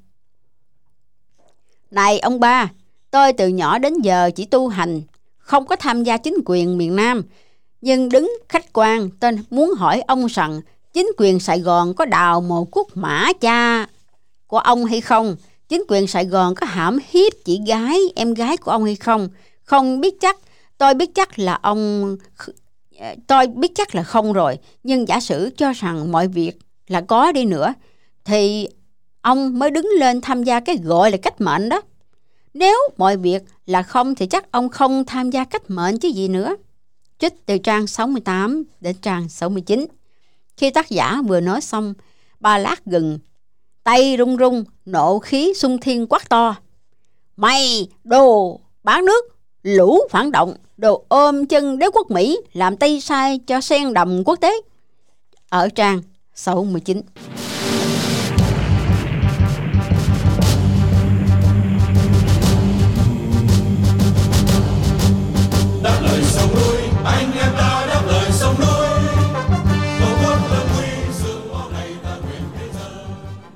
Này ông ba, tôi từ nhỏ đến giờ chỉ tu hành, không có tham gia chính quyền miền Nam. Nhưng đứng khách quan, tôi muốn hỏi ông rằng chính quyền Sài Gòn có đào mồ cuốc mã cha của ông hay không? Chính quyền Sài Gòn có hãm hiếp chị gái, em gái của ông hay không? Không biết chắc, tôi biết chắc là ông... Tôi biết chắc là không rồi. Nhưng giả sử cho rằng mọi việc là có đi nữa, thì ông mới đứng lên tham gia cái gọi là cách mệnh đó. Nếu mọi việc là không thì chắc ông không tham gia cách mệnh chứ gì nữa. Trích từ trang sáu mươi tám đến trang sáu mươi chín. Khi tác giả vừa nói xong, Ba Lát Gừng tay run run, nộ khí xung thiên quát to: Mày đồ bán nước, lũ phản động, đồ ôm chân đế quốc Mỹ, làm tay sai cho sen đầm quốc tế. Ở trang sáu mươi chín. Đáp lời sông núi, anh em ta đáp lời sông núi. Tổ quốc lâm nguy, sự máu này ta nguyện đến giờ.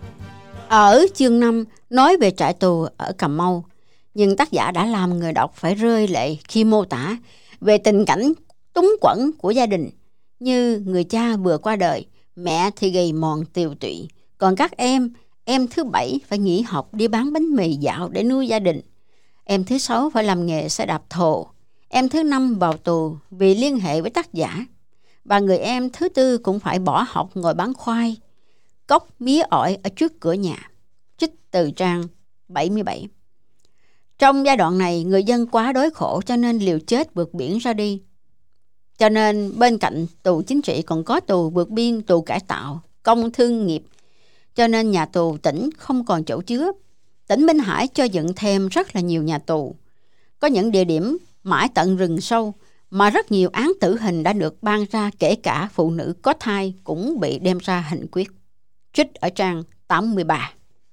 Ở chương năm nói về trại tù ở Cà Mau, nhưng tác giả đã làm người đọc phải rơi lệ khi mô tả về tình cảnh túng quẫn của gia đình. Như người cha vừa qua đời, mẹ thì gầy mòn tiều tụy, còn các em, em thứ bảy phải nghỉ học đi bán bánh mì dạo để nuôi gia đình. Em thứ sáu phải làm nghề xe đạp thồ. Em thứ năm vào tù vì liên hệ với tác giả. Và người em thứ tư cũng phải bỏ học ngồi bán khoai, cốc mía ỏi ở trước cửa nhà. Trích từ trang bảy mươi bảy. Trong giai đoạn này, người dân quá đói khổ cho nên liều chết vượt biển ra đi. Cho nên bên cạnh tù chính trị còn có tù vượt biên, tù cải tạo, công thương nghiệp. Cho nên nhà tù tỉnh không còn chỗ chứa. Tỉnh Minh Hải cho dựng thêm rất là nhiều nhà tù. Có những địa điểm mãi tận rừng sâu mà rất nhiều án tử hình đã được ban ra, kể cả phụ nữ có thai cũng bị đem ra hành quyết. Trích ở trang tám mươi ba.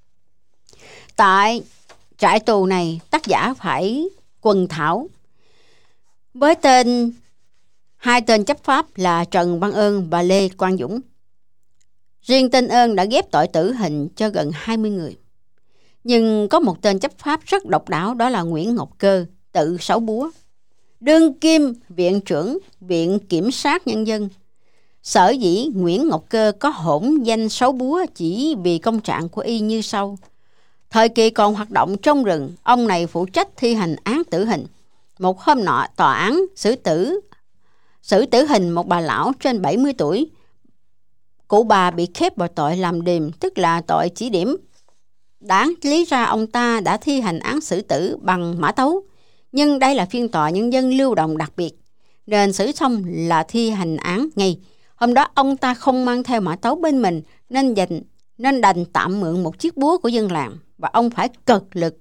Tại trại tù này, tác giả phải quần thảo với tên hai tên chấp pháp là Trần Văn Ơn và Lê Quang Dũng. Riêng tên Ơn đã ghép tội tử hình cho gần hai mươi người. Nhưng có một tên chấp pháp rất độc đáo, đó là Nguyễn Ngọc Cơ, tự Sáu Búa, đương kim viện trưởng Viện Kiểm sát Nhân dân. Sở dĩ Nguyễn Ngọc Cơ có hỗn danh Sáu Búa chỉ vì công trạng của y như sau. Thời kỳ còn hoạt động trong rừng, ông này phụ trách thi hành án tử hình. Một hôm nọ, tòa án xử tử xử tử hình một bà lão trên bảy mươi tuổi. Cụ bà bị khép vào tội làm điềm, tức là tội chỉ điểm. Đáng lý ra ông ta đã thi hành án xử tử bằng mã tấu, nhưng đây là phiên tòa nhân dân lưu động đặc biệt, nên xử xong là thi hành án ngay. Hôm đó ông ta không mang theo mã tấu bên mình, nên dành nên đành tạm mượn một chiếc búa của dân làng, và ông phải cật lực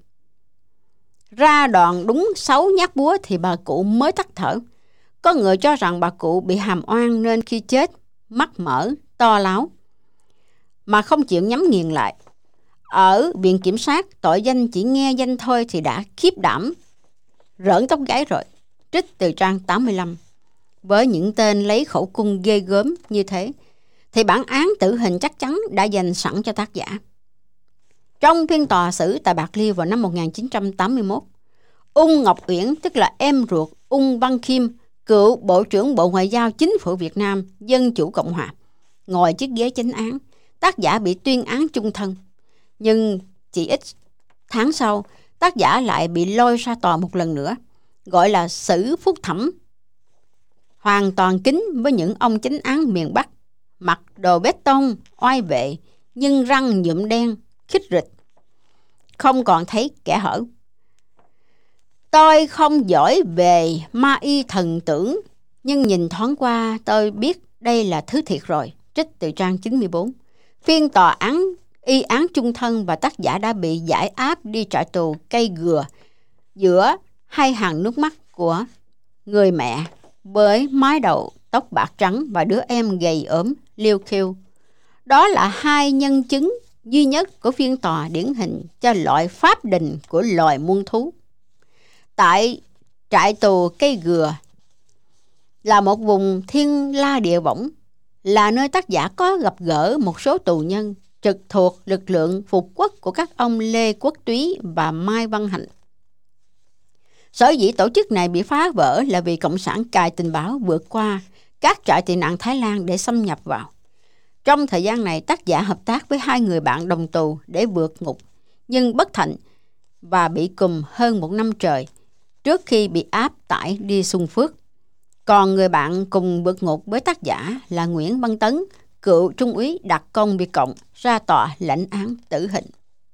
ra đòn đúng sáu nhát búa thì bà cụ mới tắt thở. Có người cho rằng bà cụ bị hàm oan nên khi chết mắt mở to láo mà không chịu nhắm nghiền lại. Ở Viện Kiểm sát, tội danh chỉ nghe danh thôi thì đã khiếp đảm rỡn tóc gáy rồi. Trích từ trang tám mươi lăm. Với những tên lấy khẩu cung ghê gớm như thế thì bản án tử hình chắc chắn đã dành sẵn cho tác giả. Trong phiên tòa xử tại Bạc Liêu vào năm một nghìn chín trăm tám mươi mốt, Ung Ngọc Uyển, tức là em ruột Ung Văn Khiêm, cựu Bộ trưởng Bộ Ngoại giao Chính phủ Việt Nam Dân chủ Cộng hòa, ngồi chiếc ghế chánh án. Tác giả bị tuyên án chung thân. Nhưng chỉ ít tháng sau, tác giả lại bị lôi ra tòa một lần nữa, gọi là xử phúc thẩm hoàn toàn kín với những ông chánh án miền Bắc, mặc đồ bê tông, oai vệ, nhưng răng nhuộm đen, khít rịch, không còn thấy kẽ hở. Tôi không giỏi về ma y thần tưởng, nhưng nhìn thoáng qua tôi biết đây là thứ thiệt rồi. Trích từ trang chín mươi bốn. Phiên tòa án y án chung thân và tác giả đã bị giải áp đi trại tù Cây Gừa giữa hai hàng nước mắt của người mẹ với mái đầu tóc bạc trắng và đứa em gầy ốm liêu khiêu. Đó là hai nhân chứng duy nhất của phiên tòa điển hình cho loại pháp đình của loài muôn thú. Tại trại tù Cây Gừa là một vùng thiên la địa võng, là nơi tác giả có gặp gỡ một số tù nhân trực thuộc lực lượng phục quốc của các ông Lê Quốc Túy và Mai Văn Hạnh. Sở dĩ tổ chức này bị phá vỡ là vì Cộng sản cài tình báo vượt qua các trại tị nạn Thái Lan để xâm nhập vào. Trong thời gian này, tác giả hợp tác với hai người bạn đồng tù để vượt ngục, nhưng bất thành và bị cùm hơn một năm trời trước khi bị áp tải đi Xuân Phước. Còn người bạn cùng vượt ngục với tác giả là Nguyễn Văn Tấn, cựu trung úy đặc công Việt Cộng, ra tòa lãnh án tử hình.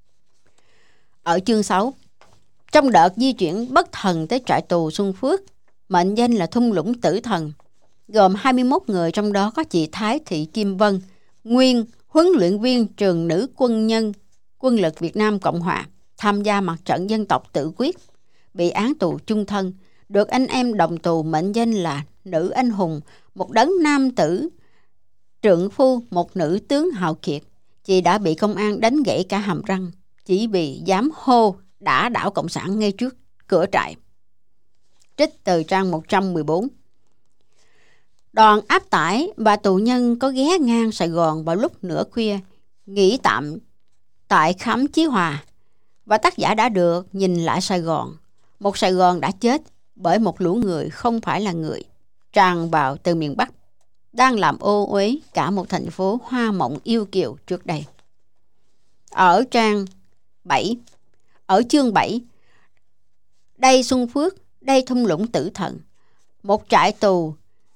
Ở chương sáu, trong đợt di chuyển bất thần tới trại tù Xuân Phước, mệnh danh là thung lũng tử thần, gồm hai mươi mốt người, trong đó có chị Thái Thị Kim Vân, nguyên huấn luyện viên trường nữ quân nhân quân lực Việt Nam Cộng Hòa, tham gia mặt trận dân tộc tự quyết, bị án tù chung thân, được anh em đồng tù mệnh danh là nữ anh hùng, một đấng nam tử, trượng phu, một nữ tướng hào kiệt. Chị đã bị công an đánh gãy cả hàm răng chỉ vì dám hô đả đảo cộng sản ngay trước cửa trại. Trích từ trang một trăm mười bốn. Đoàn áp tải và tù nhân có ghé ngang Sài Gòn vào lúc nửa khuya, nghỉ tạm tại khám Chí Hòa, và tác giả đã được nhìn lại Sài Gòn, một Sài Gòn đã chết bởi một lũ người không phải là người, tràn vào từ miền Bắc, đang làm ô uế cả một thành phố hoa mộng yêu kiều trước đây. Ở trang bảy, ở chương bảy, đây Xuân Phước, đây thung lũng tử thần, một trại tù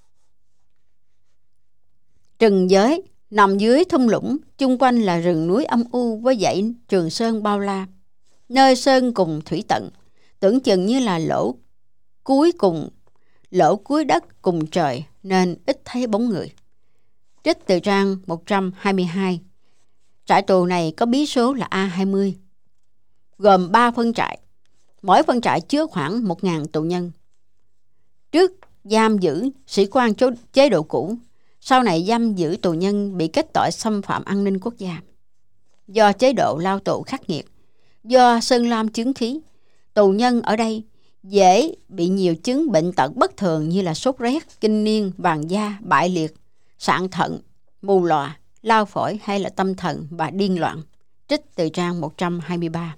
rừng giới nằm dưới thung lũng, chung quanh là rừng núi âm u với dãy Trường Sơn bao la, nơi sơn cùng thủy tận, tưởng chừng như là lỗ cuối cùng, lỗ cuối đất cùng trời, nên ít thấy bóng người. Trích từ trang một trăm hai mươi hai. Trại tù này có bí số là A hai mươi, gồm ba phân trại, mỗi phân trại chứa khoảng một nghìn tù nhân. Trước giam giữ sĩ quan chế độ cũ, sau này giam giữ tù nhân bị kết tội xâm phạm an ninh quốc gia. Do chế độ lao tù khắc nghiệt, do sơn lam chứng khí, tù nhân ở đây dễ bị nhiều chứng bệnh tật bất thường như là sốt rét, kinh niên, vàng da, bại liệt, sạn thận, mù lòa, lao phổi hay là tâm thần và điên loạn. Trích từ trang một trăm hai mươi ba.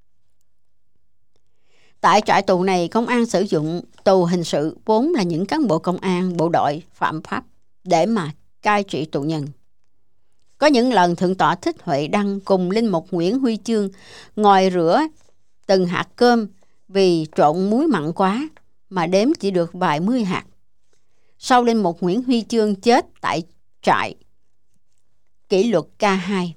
Tại trại tù này, công an sử dụng tù hình sự vốn là những cán bộ công an, bộ đội phạm pháp để mà cai trị tù nhân. Có những lần Thượng tọa Thích Huệ Đăng cùng linh mục Nguyễn Huy Chương ngồi rửa từng hạt cơm vì trộn muối mặn quá mà đếm chỉ được vài mươi hạt. Sau linh mục Nguyễn Huy Chương chết tại trại kỷ luật K hai.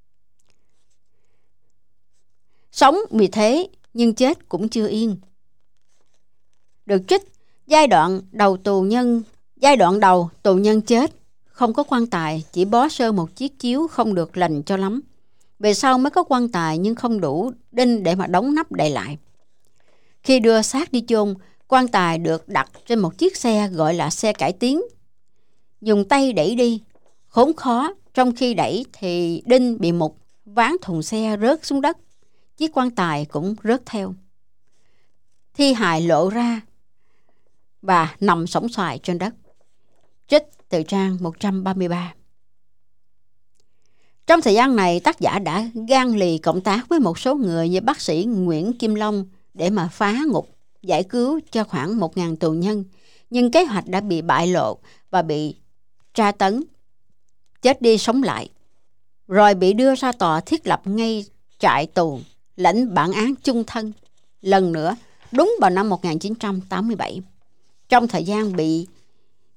Sống vì thế nhưng chết cũng chưa yên. Được trích giai đoạn đầu tù nhân, giai đoạn đầu tù nhân chết không có quan tài, chỉ bó sơ một chiếc chiếu không được lành cho lắm. Về sau mới có quan tài nhưng không đủ đinh để mà đóng nắp đậy lại. Khi đưa xác đi chôn, quan tài được đặt trên một chiếc xe gọi là xe cải tiến, dùng tay đẩy đi, khốn khó. Trong khi đẩy thì đinh bị mục, ván thùng xe rớt xuống đất, chiếc quan tài cũng rớt theo. Thi hài lộ ra và nằm sõng xoài trên đất. Trích từ trang một trăm ba mươi ba. Trong thời gian này, tác giả đã gan lì cộng tác với một số người như bác sĩ Nguyễn Kim Long để mà phá ngục, giải cứu cho khoảng một nghìn tù nhân. Nhưng kế hoạch đã bị bại lộ và bị tra tấn, chết đi sống lại, rồi bị đưa ra tòa thiết lập ngay trại tù, lãnh bản án chung thân lần nữa đúng vào năm một nghìn chín trăm tám mươi bảy. Trong thời gian bị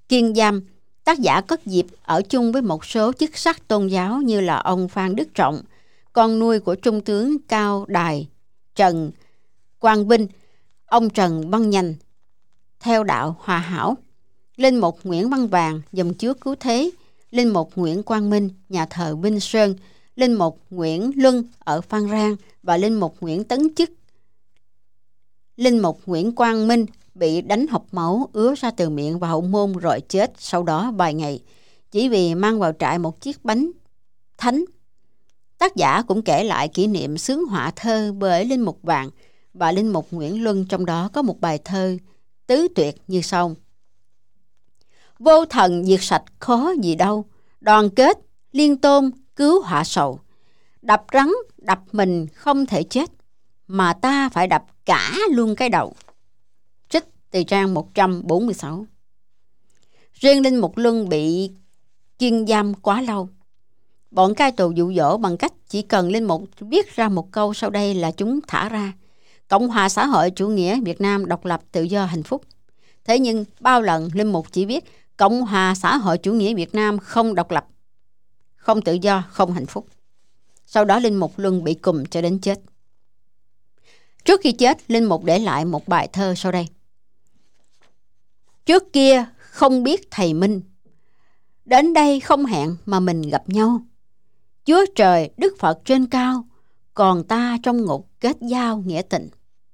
kiên giam, tác giả có dịp ở chung với một số chức sắc tôn giáo như là ông Phan Đức Trọng, con nuôi của Trung tướng Cao Đài Trần Quang Vinh, ông Trần Văn Nhành theo đạo Hòa Hảo, linh mục Nguyễn Văn Vàng dòng Chúa Cứu Thế, linh mục Nguyễn Quang Minh nhà thờ Vinh Sơn, linh mục Nguyễn Luân ở Phan Rang và linh mục Nguyễn Tấn Chức. Linh mục Nguyễn Quang Minh bị đánh hộc máu ứa ra từ miệng và hậu môn rồi chết sau đó vài ngày chỉ vì mang vào trại một chiếc bánh thánh. Tác giả cũng kể lại kỷ niệm xướng họa thơ bởi linh mục Vàng và linh mục Nguyễn Luân, trong đó có một bài thơ tứ tuyệt như sau: vô thần diệt sạch khó gì đâu, đoàn kết liên tôn cứu họa sầu, đập rắn đập mình không thể chết, mà ta phải đập cả luôn cái đầu. Trích từ trang một trăm bốn mươi sáu. Riêng linh mục Luân bị kiên giam quá lâu. Bọn cai tù dụ dỗ bằng cách chỉ cần linh mục viết ra một câu sau đây là chúng thả ra: Cộng hòa xã hội chủ nghĩa Việt Nam độc lập tự do hạnh phúc. Thế nhưng bao lần linh mục chỉ viết Cộng hòa xã hội chủ nghĩa Việt Nam không độc lập, không tự do, không hạnh phúc. Sau đó linh mục Luân bị cùm cho đến chết. Trước khi chết, linh mục để lại một bài thơ sau đây: trước kia không biết thầy Minh, đến đây không hẹn mà mình gặp nhau. Chúa trời Đức Phật trên cao, còn ta trong ngục kết giao nghĩa tình.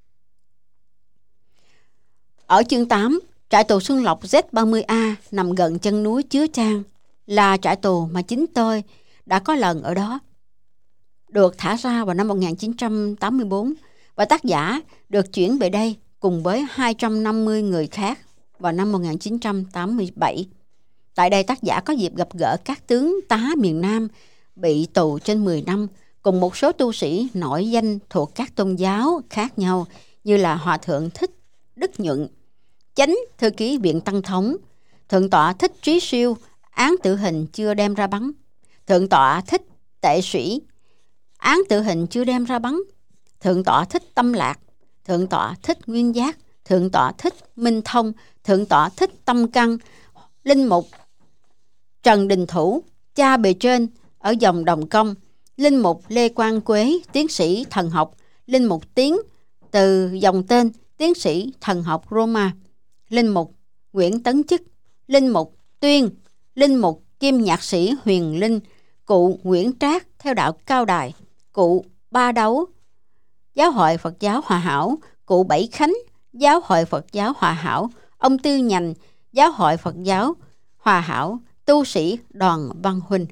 Ở chương tám, trại tù Xuân Lộc Z ba mươi A nằm gần chân núi Chứa Chan, là trại tù mà chính tôi đã có lần ở đó. Được thả ra vào năm một nghìn chín trăm tám mươi tư và tác giả được chuyển về đây cùng với hai trăm năm mươi người khác vào năm một nghìn chín trăm tám mươi bảy. Tại đây tác giả có dịp gặp gỡ các tướng tá miền Nam bị tù trên mười năm cùng một số tu sĩ nổi danh thuộc các tôn giáo khác nhau như là Hòa Thượng Thích Đức Nhuận, Chánh Thư ký Viện Tăng Thống, Thượng tọa Thích Trí Siêu, án tử hình chưa đem ra bắn, Thượng tọa Thích Tệ Sĩ, án tử hình chưa đem ra bắn, Thượng tọa Thích Tâm Lạc, Thượng tọa Thích Nguyên Giác, Thượng tọa Thích Minh Thông, Thượng tọa Thích Tâm Căn, linh mục Trần Đình Thủ, cha bề trên ở dòng Đồng Công, linh mục Lê Quang Quế, tiến sĩ thần học, linh mục Tiến từ dòng tên, tiến sĩ thần học Roma, linh mục Nguyễn Tấn Chức, linh mục Tuyên, linh mục Kim nhạc sĩ Huyền Linh, cụ Nguyễn Trác theo đạo Cao Đài, cụ Ba Đấu, Giáo hội Phật giáo Hòa Hảo, cụ Bảy Khánh, Giáo hội Phật giáo Hòa Hảo, ông Tư Nhành, Giáo hội Phật giáo Hòa Hảo, tu sĩ Đoàn Văn Huynh.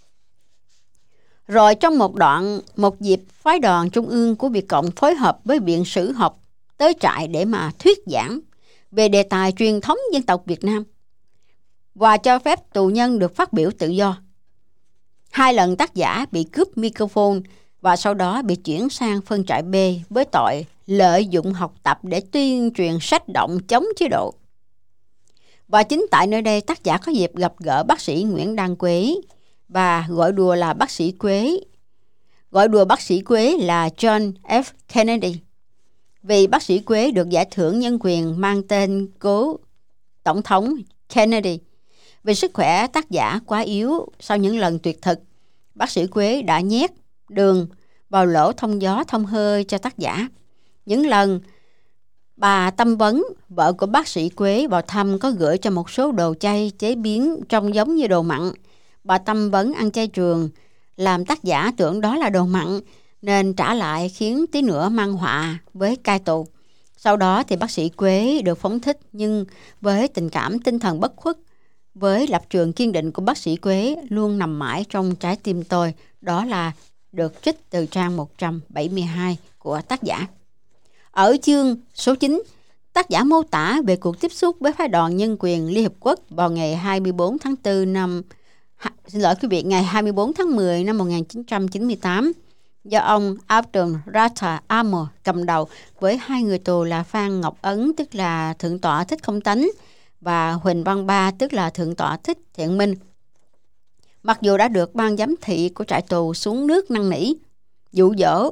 Rồi trong một đoạn, một dịp phái đoàn trung ương của Việt Cộng phối hợp với Viện Sử học tới trại để mà thuyết giảng về đề tài truyền thống dân tộc Việt Nam và cho phép tù nhân được phát biểu tự do. Hai lần tác giả bị cướp microphone và sau đó bị chuyển sang phân trại B với tội lợi dụng học tập để tuyên truyền sách động chống chế độ. Và chính tại nơi đây tác giả có dịp gặp gỡ bác sĩ Nguyễn Đăng Quế và gọi đùa là bác sĩ Quế. Gọi đùa bác sĩ Quế là John F. Kennedy, vì bác sĩ Quế được giải thưởng nhân quyền mang tên cố Tổng thống Kennedy. Vì sức khỏe tác giả quá yếu sau những lần tuyệt thực, bác sĩ Quế đã nhét đường vào lỗ thông gió thông hơi cho tác giả. Những lần bà Tâm Vấn, vợ của bác sĩ Quế vào thăm, có gửi cho một số đồ chay chế biến trông giống như đồ mặn. Bà Tâm Vấn ăn chay trường, làm tác giả tưởng đó là đồ mặn nên trả lại, khiến tí nữa mang họa với cai tù. Sau đó thì bác sĩ Quế được phóng thích, nhưng với tình cảm tinh thần bất khuất, với lập trường kiên định của bác sĩ Quế luôn nằm mãi trong trái tim tôi. Đó là được trích từ trang một trăm bảy mươi hai của tác giả. Ở chương số chín, tác giả mô tả về cuộc tiếp xúc với phái đoàn nhân quyền Liên Hợp Quốc vào ngày hai mươi tư tháng tư năm xin lỗi quý vị ngày hai mươi tư tháng mười năm một nghìn chín trăm chín mươi tám do ông Abdul Rata Amor cầm đầu, với hai người tù là Phan Ngọc Ấn tức là Thượng tọa Thích Không Tánh và Huỳnh Văn Ba tức là Thượng tọa Thích Thiện Minh. Mặc dù đã được ban giám thị của trại tù xuống nước năn nỉ, dụ dỗ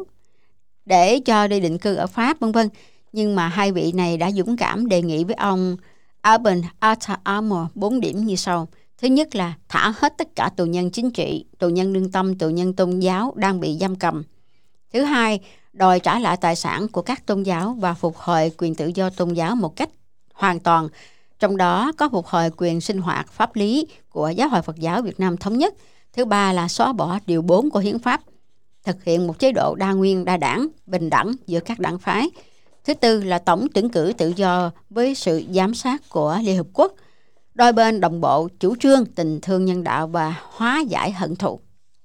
để cho đi định cư ở Pháp vân vân, nhưng mà hai vị này đã dũng cảm đề nghị với ông Urban Alta Armor bốn điểm như sau. Thứ nhất là thả hết tất cả tù nhân chính trị, tù nhân lương tâm, tù nhân tôn giáo đang bị giam cầm. Thứ hai, đòi trả lại tài sản của các tôn giáo và phục hồi quyền tự do tôn giáo một cách hoàn toàn, trong đó có phục hồi quyền sinh hoạt pháp lý của Giáo hội Phật giáo Việt Nam Thống nhất. Thứ ba là xóa bỏ điều bốn của Hiến pháp, thực hiện một chế độ đa nguyên đa đảng, bình đẳng giữa các đảng phái. Thứ tư là tổng tuyển cử tự do với sự giám sát của Liên Hợp Quốc. Đôi bên đồng bộ chủ trương tình thương nhân đạo và hóa giải hận thù.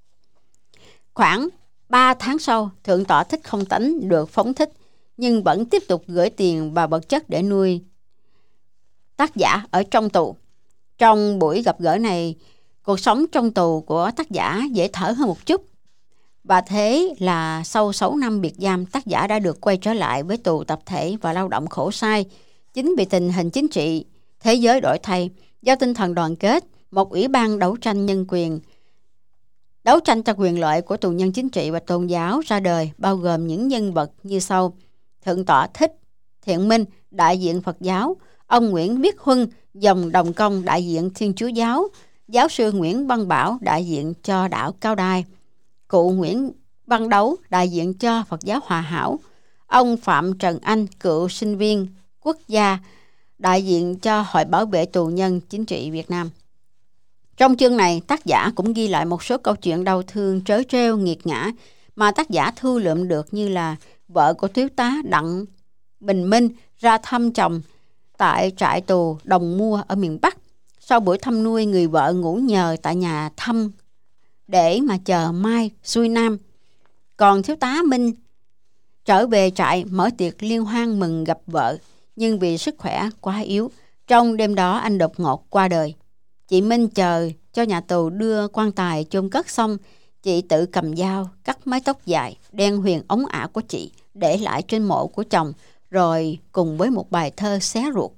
Khoảng ba tháng sau, Thượng tọa Thích Không Tánh được phóng thích, nhưng vẫn tiếp tục gửi tiền và vật chất để nuôi tác giả ở trong tù. Trong buổi gặp gỡ này, cuộc sống trong tù của tác giả dễ thở hơn một chút. Và thế là sau sáu năm biệt giam, tác giả đã được quay trở lại với tù tập thể và lao động khổ sai. Chính vì tình hình chính trị thế giới đổi thay, do tinh thần đoàn kết, một ủy ban đấu tranh nhân quyền, đấu tranh cho quyền lợi của tù nhân chính trị và tôn giáo ra đời, bao gồm những nhân vật như sau: Thượng tọa Thích Thiện Minh, đại diện Phật giáo; ông Nguyễn Viết Huân, dòng Đồng Công, đại diện Thiên Chúa giáo; giáo sư Nguyễn Văn Bảo, đại diện cho đạo Cao Đài; cụ Nguyễn Văn Đấu, đại diện cho Phật giáo Hòa Hảo; ông Phạm Trần Anh, cựu sinh viên quốc gia, đại diện cho Hội Bảo vệ Tù nhân Chính trị Việt Nam. Trong chương này, tác giả cũng ghi lại một số câu chuyện đau thương, trớ trêu, nghiệt ngã mà tác giả thu lượm được, như là vợ của thiếu tá Đặng Bình Minh ra thăm chồng tại trại tù Đồng Mua ở miền Bắc. Sau buổi thăm nuôi, người vợ ngủ nhờ tại nhà thăm để mà chờ mai xuôi nam. Còn thiếu tá Minh trở về trại mở tiệc liên hoan mừng gặp vợ, nhưng vì sức khỏe quá yếu, trong đêm đó anh đột ngột qua đời. Chị Minh chờ cho nhà tù đưa quan tài chôn cất xong, chị tự cầm dao cắt mái tóc dài đen huyền ống ả của chị để lại trên mộ của chồng, rồi cùng với một bài thơ xé ruột: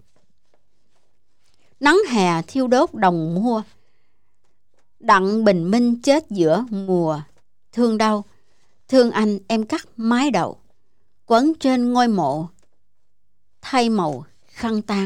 Nắng hè thiêu đốt Đồng Mua, Đặng Bình Minh chết giữa mùa thương đau, thương anh em cắt mái đầu, quấn trên ngôi mộ thay màu khăn tang.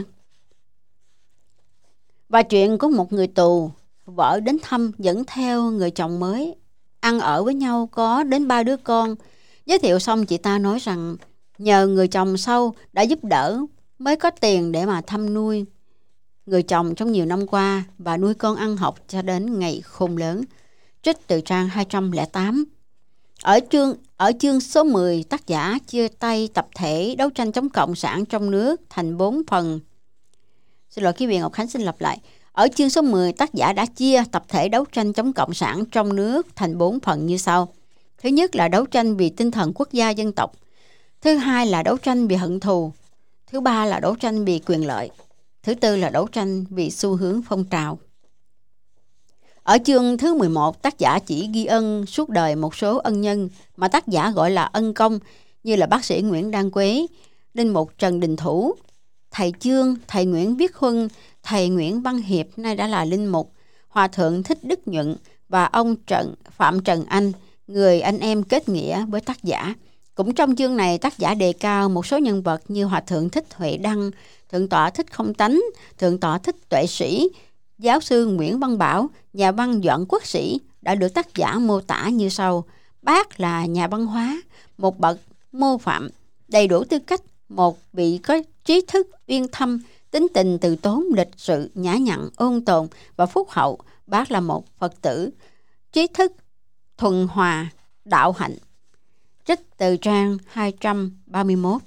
Và chuyện của một người tù, vợ đến thăm dẫn theo người chồng mới, ăn ở với nhau có đến ba đứa con. Giới thiệu xong, chị ta nói rằng nhờ người chồng sau đã giúp đỡ mới có tiền để mà thăm nuôi người chồng trong nhiều năm qua và nuôi con ăn học cho đến ngày khôn lớn. Trích từ trang hai trăm lẻ tám. Ở chương, ở chương số mười, tác giả chia tay tập thể đấu tranh chống cộng sản trong nước thành bốn phần. Xin lỗi quý vị, Ngọc Khánh xin lặp lại. Ở chương số mười, tác giả đã chia tập thể đấu tranh chống cộng sản trong nước thành bốn phần như sau. Thứ nhất là đấu tranh vì tinh thần quốc gia dân tộc. Thứ hai là đấu tranh vì hận thù. Thứ ba là đấu tranh vì quyền lợi. Thứ tư là đấu tranh vì xu hướng phong trào. Ở chương thứ mười một, tác giả chỉ ghi ân suốt đời một số ân nhân mà tác giả gọi là ân công, như là bác sĩ Nguyễn Đan Quế, linh mục Trần Đình Thủ, thầy Chương, thầy Nguyễn Viết Huân, thầy Nguyễn Văn Hiệp nay đã là linh mục, hòa thượng Thích Đức Nhuận và ông Trần Phạm Trần Anh, người anh em kết nghĩa với tác giả. Cũng trong chương này, tác giả đề cao một số nhân vật như hòa thượng Thích Huệ Đăng, thượng tọa Thích Không Tánh, thượng tọa Thích Tuệ Sĩ, giáo sư Nguyễn Văn Bảo, nhà văn Doãn Quốc Sĩ, đã được tác giả mô tả như sau. Bác là nhà văn hóa, một bậc mô phạm, đầy đủ tư cách, một vị có trí thức uyên thâm, tính tình từ tốn, lịch sự, nhã nhặn, ôn tồn và phúc hậu. Bác là một Phật tử, trí thức, thuần hòa, đạo hạnh. Trích từ trang hai trăm ba mươi mốt.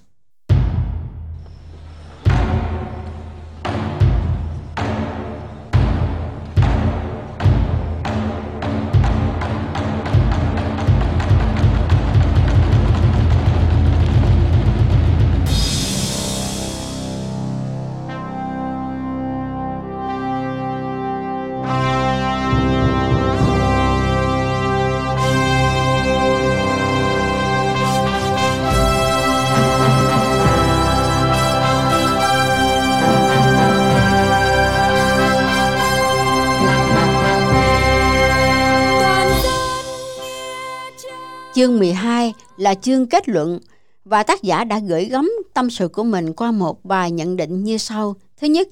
Chương mười hai là chương kết luận và tác giả đã gửi gắm tâm sự của mình qua một bài nhận định như sau. Thứ nhất,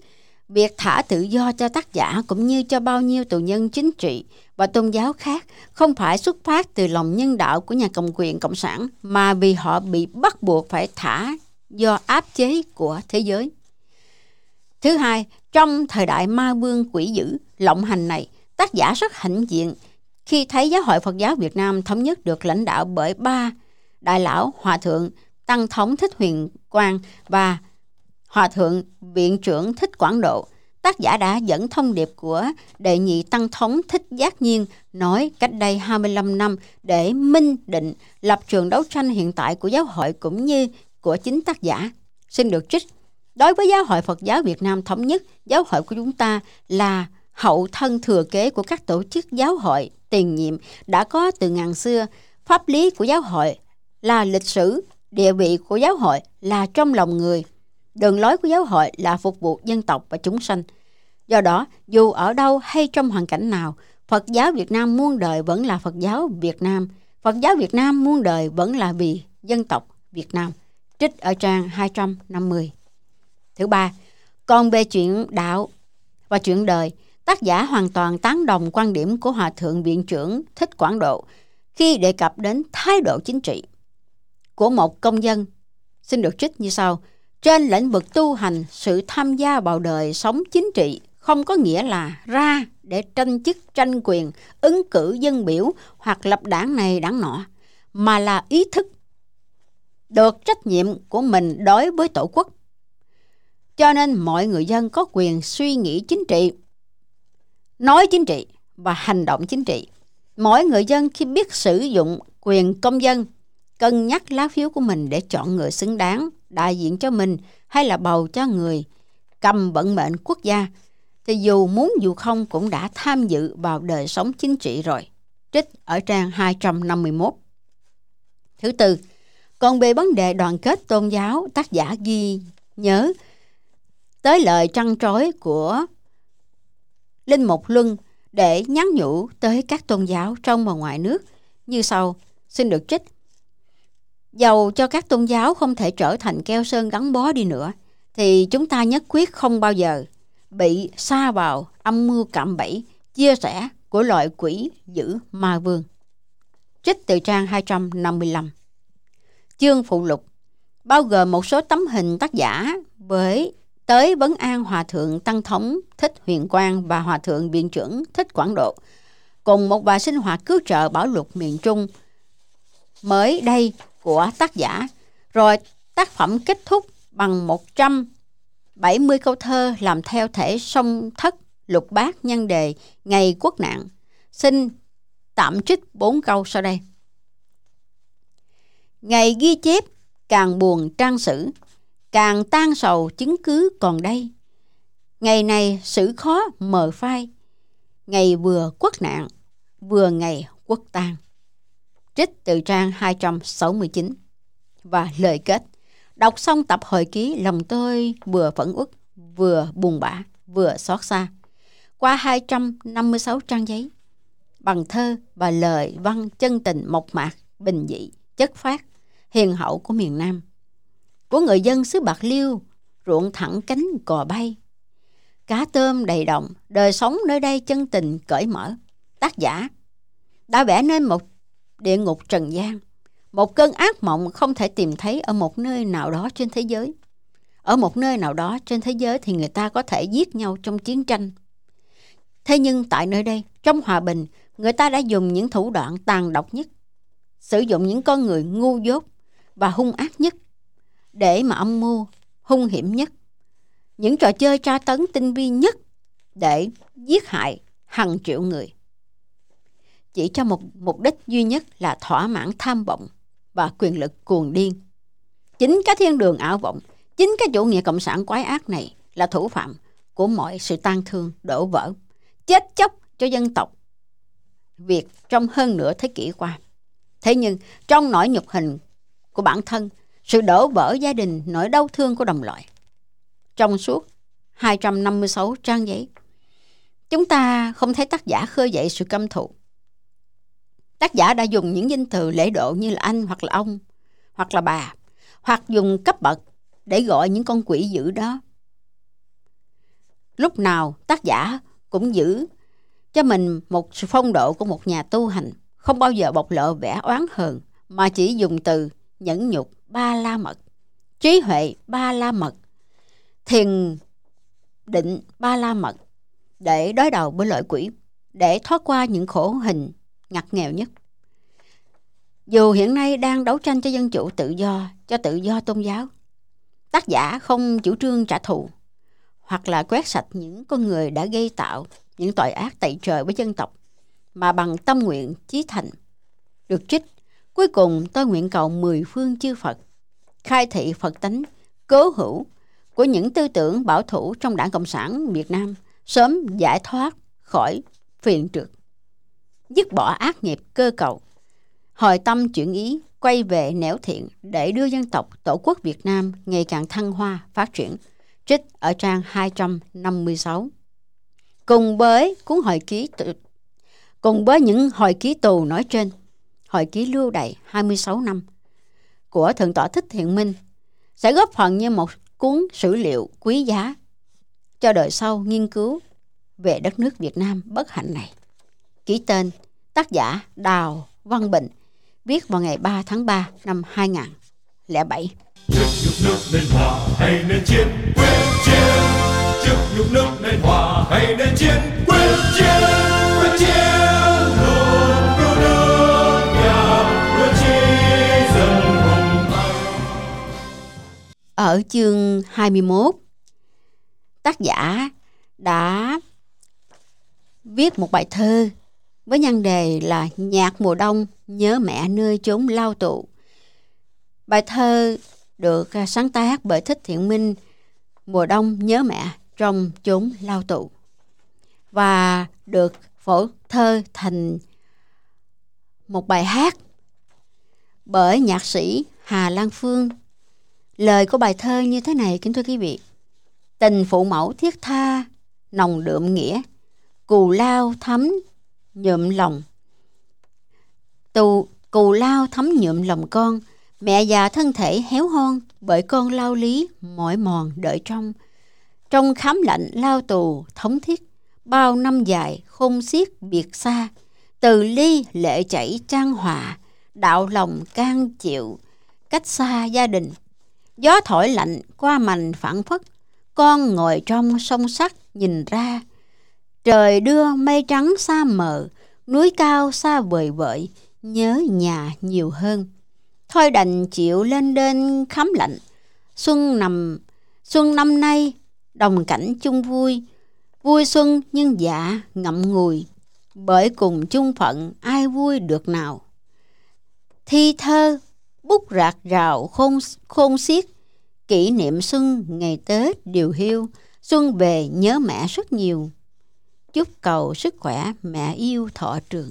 Việc thả tự do cho tác giả cũng như cho bao nhiêu tù nhân chính trị và tôn giáo khác không phải xuất phát từ lòng nhân đạo của nhà cầm quyền cộng sản, mà vì họ bị bắt buộc phải thả do áp chế của thế giới. Thứ hai, trong thời đại ma vương quỷ dữ lộng hành này, tác giả rất hãnh diện khi thấy Giáo hội Phật giáo Việt Nam thống nhất được lãnh đạo bởi ba đại lão Hòa thượng Tăng Thống Thích Huyền Quang và Hòa thượng Viện trưởng Thích Quảng Độ. Tác giả đã dẫn thông điệp của đệ nhị Tăng Thống Thích Giác Nhiên nói cách đây hai mươi lăm năm để minh định lập trường đấu tranh hiện tại của giáo hội cũng như của chính tác giả. Xin được trích: đối với Giáo hội Phật giáo Việt Nam thống nhất, giáo hội của chúng ta là hậu thân thừa kế của các tổ chức giáo hội tiền nhiệm đã có từ ngàn xưa. Pháp lý của giáo hội là lịch sử, địa vị của giáo hội là trong lòng người, đường lối của giáo hội là phục vụ dân tộc và chúng sanh. Do đó, dù ở đâu hay trong hoàn cảnh nào, Phật giáo Việt Nam muôn đời vẫn là Phật giáo Việt Nam. Phật giáo Việt Nam muôn đời vẫn là vì dân tộc Việt Nam. Trích ở trang hai trăm năm mươi. Thứ ba, còn về chuyện đạo và chuyện đời, tác giả hoàn toàn tán đồng quan điểm của Hòa thượng Viện trưởng Thích Quảng Độ khi đề cập đến thái độ chính trị của một công dân. Xin được trích như sau: trên lĩnh vực tu hành, sự tham gia vào đời sống chính trị không có nghĩa là ra để tranh chức tranh quyền, ứng cử dân biểu hoặc lập đảng này đảng nọ, mà là ý thức được trách nhiệm của mình đối với Tổ quốc. Cho nên mọi người dân có quyền suy nghĩ chính trị, nói chính trị và hành động chính trị. Mỗi người dân khi biết sử dụng quyền công dân, cân nhắc lá phiếu của mình để chọn người xứng đáng đại diện cho mình hay là bầu cho người cầm vận mệnh quốc gia, thì dù muốn dù không cũng đã tham dự vào đời sống chính trị rồi. Trích ở trang hai trăm năm mươi mốt. Thứ tư, còn về vấn đề đoàn kết tôn giáo, tác giả ghi nhớ tới lời trăn trối của Linh Mục Luân để nhắn nhủ tới các tôn giáo trong và ngoài nước như sau. Xin được trích: dầu cho các tôn giáo không thể trở thành keo sơn gắn bó đi nữa, thì chúng ta nhất quyết không bao giờ bị sa vào âm mưu cạm bẫy, chia rẽ của loại quỷ dữ ma vương. Trích từ trang hai trăm năm mươi lăm. Chương phụ lục bao gồm một số tấm hình tác giả với tới vấn an Hòa thượng Tăng Thống Thích Huyền Quang và Hòa thượng Viện trưởng Thích Quảng Độ, cùng một vài sinh hoạt cứu trợ Bảo Lục miền Trung mới đây của tác giả. Rồi tác phẩm kết thúc bằng một trăm bảy mươi câu thơ làm theo thể song thất lục bát nhân đề ngày quốc nạn. Xin tạm trích bốn câu sau đây. Ngày ghi chép càng buồn trang sử, càng tan sầu chứng cứ còn đây. Ngày này sử khó mờ phai, ngày vừa quốc nạn, vừa ngày quốc tang. Trích từ trang hai trăm sáu mươi chín. Và lời kết: đọc xong tập hồi ký, lòng tôi vừa phẫn uất, vừa buồn bã, vừa xót xa. Qua hai trăm năm mươi sáu trang giấy, bằng thơ và lời văn chân tình mộc mạc, bình dị, chất phát, hiền hậu của miền Nam, của người dân xứ Bạc Liêu, ruộng thẳng cánh cò bay, cá tôm đầy đồng, đời sống nơi đây chân tình cởi mở. Tác giả đã vẽ nên một địa ngục trần gian, một cơn ác mộng không thể tìm thấy ở một nơi nào đó trên thế giới. Ở một nơi nào đó trên thế giới thì người ta có thể giết nhau trong chiến tranh. Thế nhưng tại nơi đây, trong hòa bình, người ta đã dùng những thủ đoạn tàn độc nhất, sử dụng những con người ngu dốt và hung ác nhất để mà âm mưu hung hiểm nhất, những trò chơi tra tấn tinh vi nhất để giết hại hàng triệu người, chỉ cho một mục đích duy nhất là thỏa mãn tham vọng và quyền lực cuồng điên. Chính cái thiên đường ảo vọng, chính cái chủ nghĩa cộng sản quái ác này là thủ phạm của mọi sự tan thương, đổ vỡ, chết chóc cho dân tộc Việt trong hơn nửa thế kỷ qua. Thế nhưng trong nỗi nhục hình của bản thân, sự đổ vỡ gia đình, nỗi đau thương của đồng loại, trong suốt hai trăm năm mươi sáu trang giấy, chúng ta không thấy tác giả khơi dậy sự căm thù. Tác giả đã dùng những danh từ lễ độ như là anh hoặc là ông hoặc là bà, hoặc dùng cấp bậc để gọi những con quỷ dữ đó. Lúc nào tác giả cũng giữ cho mình một phong độ của một nhà tu hành, không bao giờ bộc lộ vẻ oán hờn, mà chỉ dùng từ nhẫn nhục ba la mật, trí huệ ba la mật, thiền định ba la mật để đối đầu với lợi quỷ, để thoát qua những khổ hình ngặt nghèo nhất. Dù hiện nay đang đấu tranh cho dân chủ tự do, cho tự do tôn giáo, tác giả không chủ trương trả thù hoặc là quét sạch những con người đã gây tạo những tội ác tày trời với dân tộc, mà bằng tâm nguyện chí thành. Được trích: cuối cùng tôi nguyện cầu mười phương chư Phật khai thị Phật tánh cố hữu của những tư tưởng bảo thủ trong Đảng Cộng sản Việt Nam sớm giải thoát khỏi phiền trược, dứt bỏ ác nghiệp cơ cầu, hồi tâm chuyển ý, quay về nẻo thiện để đưa dân tộc Tổ quốc Việt Nam ngày càng thăng hoa phát triển. Trích ở trang hai trăm năm mươi sáu. Cùng với cuốn hồi ký cùng với những hồi ký tù nói trên, hồi ký lưu đày hai mươi sáu năm của Thượng tọa Thích Thiện Minh sẽ góp phần như một cuốn sử liệu quý giá cho đời sau nghiên cứu về đất nước Việt Nam bất hạnh này. Ký tên tác giả Đào Văn Bình, viết vào ngày ba tháng ba năm hai nghìn lẻ bảy. Trước nhục nước nên hòa hay nên chiến, quyết chiến. Trước nhục nước nên hòa hay nên chiến, quyết chiến. Quyết chiến luôn cứu nước nhà, quyết chí dân hùng anh. Ở chương hai mươi mốt, tác giả đã viết một bài thơ với nhan đề là Nhạc mùa đông nhớ mẹ nơi chốn lao tù. Bài thơ được sáng tác bởi Thích Thiện Minh, Mùa đông nhớ mẹ trong chốn lao tù, và được phổ thơ thành một bài hát bởi nhạc sĩ Hà Lan Phương. Lời của bài thơ như thế này, kính thưa quý vị: tình phụ mẫu thiết tha nồng đượm nghĩa, cù lao thấm nhuộm lòng tù cù lao thấm nhuộm lòng con. Mẹ già thân thể héo hon bởi con lao lý mỏi mòn đợi trong. Trong khám lạnh lao tù thống thiết, bao năm dài khôn xiết biệt xa. Từ ly lệ chảy trang hòa, đạo lòng can chịu cách xa gia đình. Gió thổi lạnh qua mành phảng phất, con ngồi trong sông sắt nhìn ra. Trời đưa mây trắng xa mờ, núi cao xa vời vợi, nhớ nhà nhiều hơn. Thôi đành chịu lên đên khám lạnh, xuân nằm xuân năm nay đồng cảnh chung vui. Vui xuân nhưng dạ ngậm ngùi, bởi cùng chung phận ai vui được nào. Thi thơ bút rạc rào khôn khôn xiết, kỷ niệm xuân ngày Tết điều hiu. Xuân về nhớ mẹ rất nhiều, chúc cầu sức khỏe mẹ yêu thọ trường.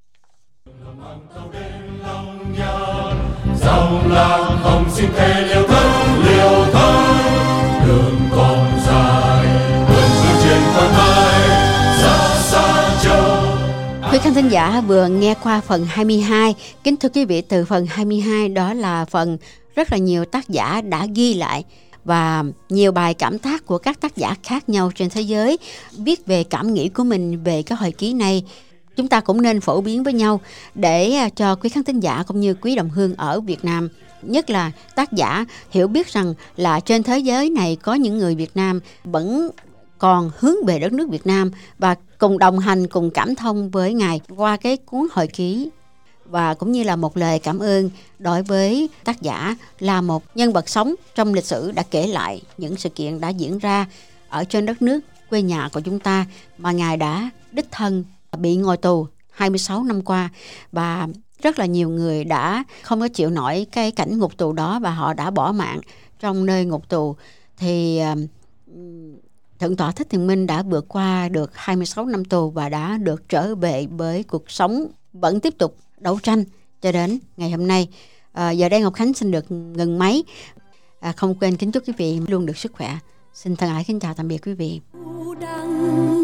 Dòng làng không xin thề liều thân, liều thân. Đường còn dài, vườn vườn trên khoan mai, xa xa châu. Quý khán thính giả vừa nghe qua phần hai mươi hai. Kính thưa quý vị, từ phần hai mươi hai đó là phần rất là nhiều tác giả đã ghi lại và nhiều bài cảm tác của các tác giả khác nhau trên thế giới, viết về cảm nghĩ của mình về cái hồi ký này. Chúng ta cũng nên phổ biến với nhau để cho quý khán thính giả cũng như quý đồng hương ở Việt Nam, nhất là tác giả, hiểu biết rằng là trên thế giới này có những người Việt Nam vẫn còn hướng về đất nước Việt Nam và cùng đồng hành, cùng cảm thông với Ngài qua cái cuốn hồi ký. Và cũng như là một lời cảm ơn đối với tác giả, là một nhân vật sống trong lịch sử đã kể lại những sự kiện đã diễn ra ở trên đất nước quê nhà của chúng ta, mà Ngài đã đích thân bị ngồi tù hai mươi sáu năm qua, và rất là nhiều người đã không có chịu nổi cái cảnh ngục tù đó và họ đã bỏ mạng trong nơi ngục tù. Thì Thượng tọa Thích Thiện Minh đã vượt qua được hai mươi sáu năm tù và đã được trở về với cuộc sống, vẫn tiếp tục đấu tranh cho đến ngày hôm nay. À, giờ đây Ngọc Khánh xin được ngừng máy. À, không quên kính chúc quý vị luôn được sức khỏe. Xin thân ái kính chào tạm biệt quý vị.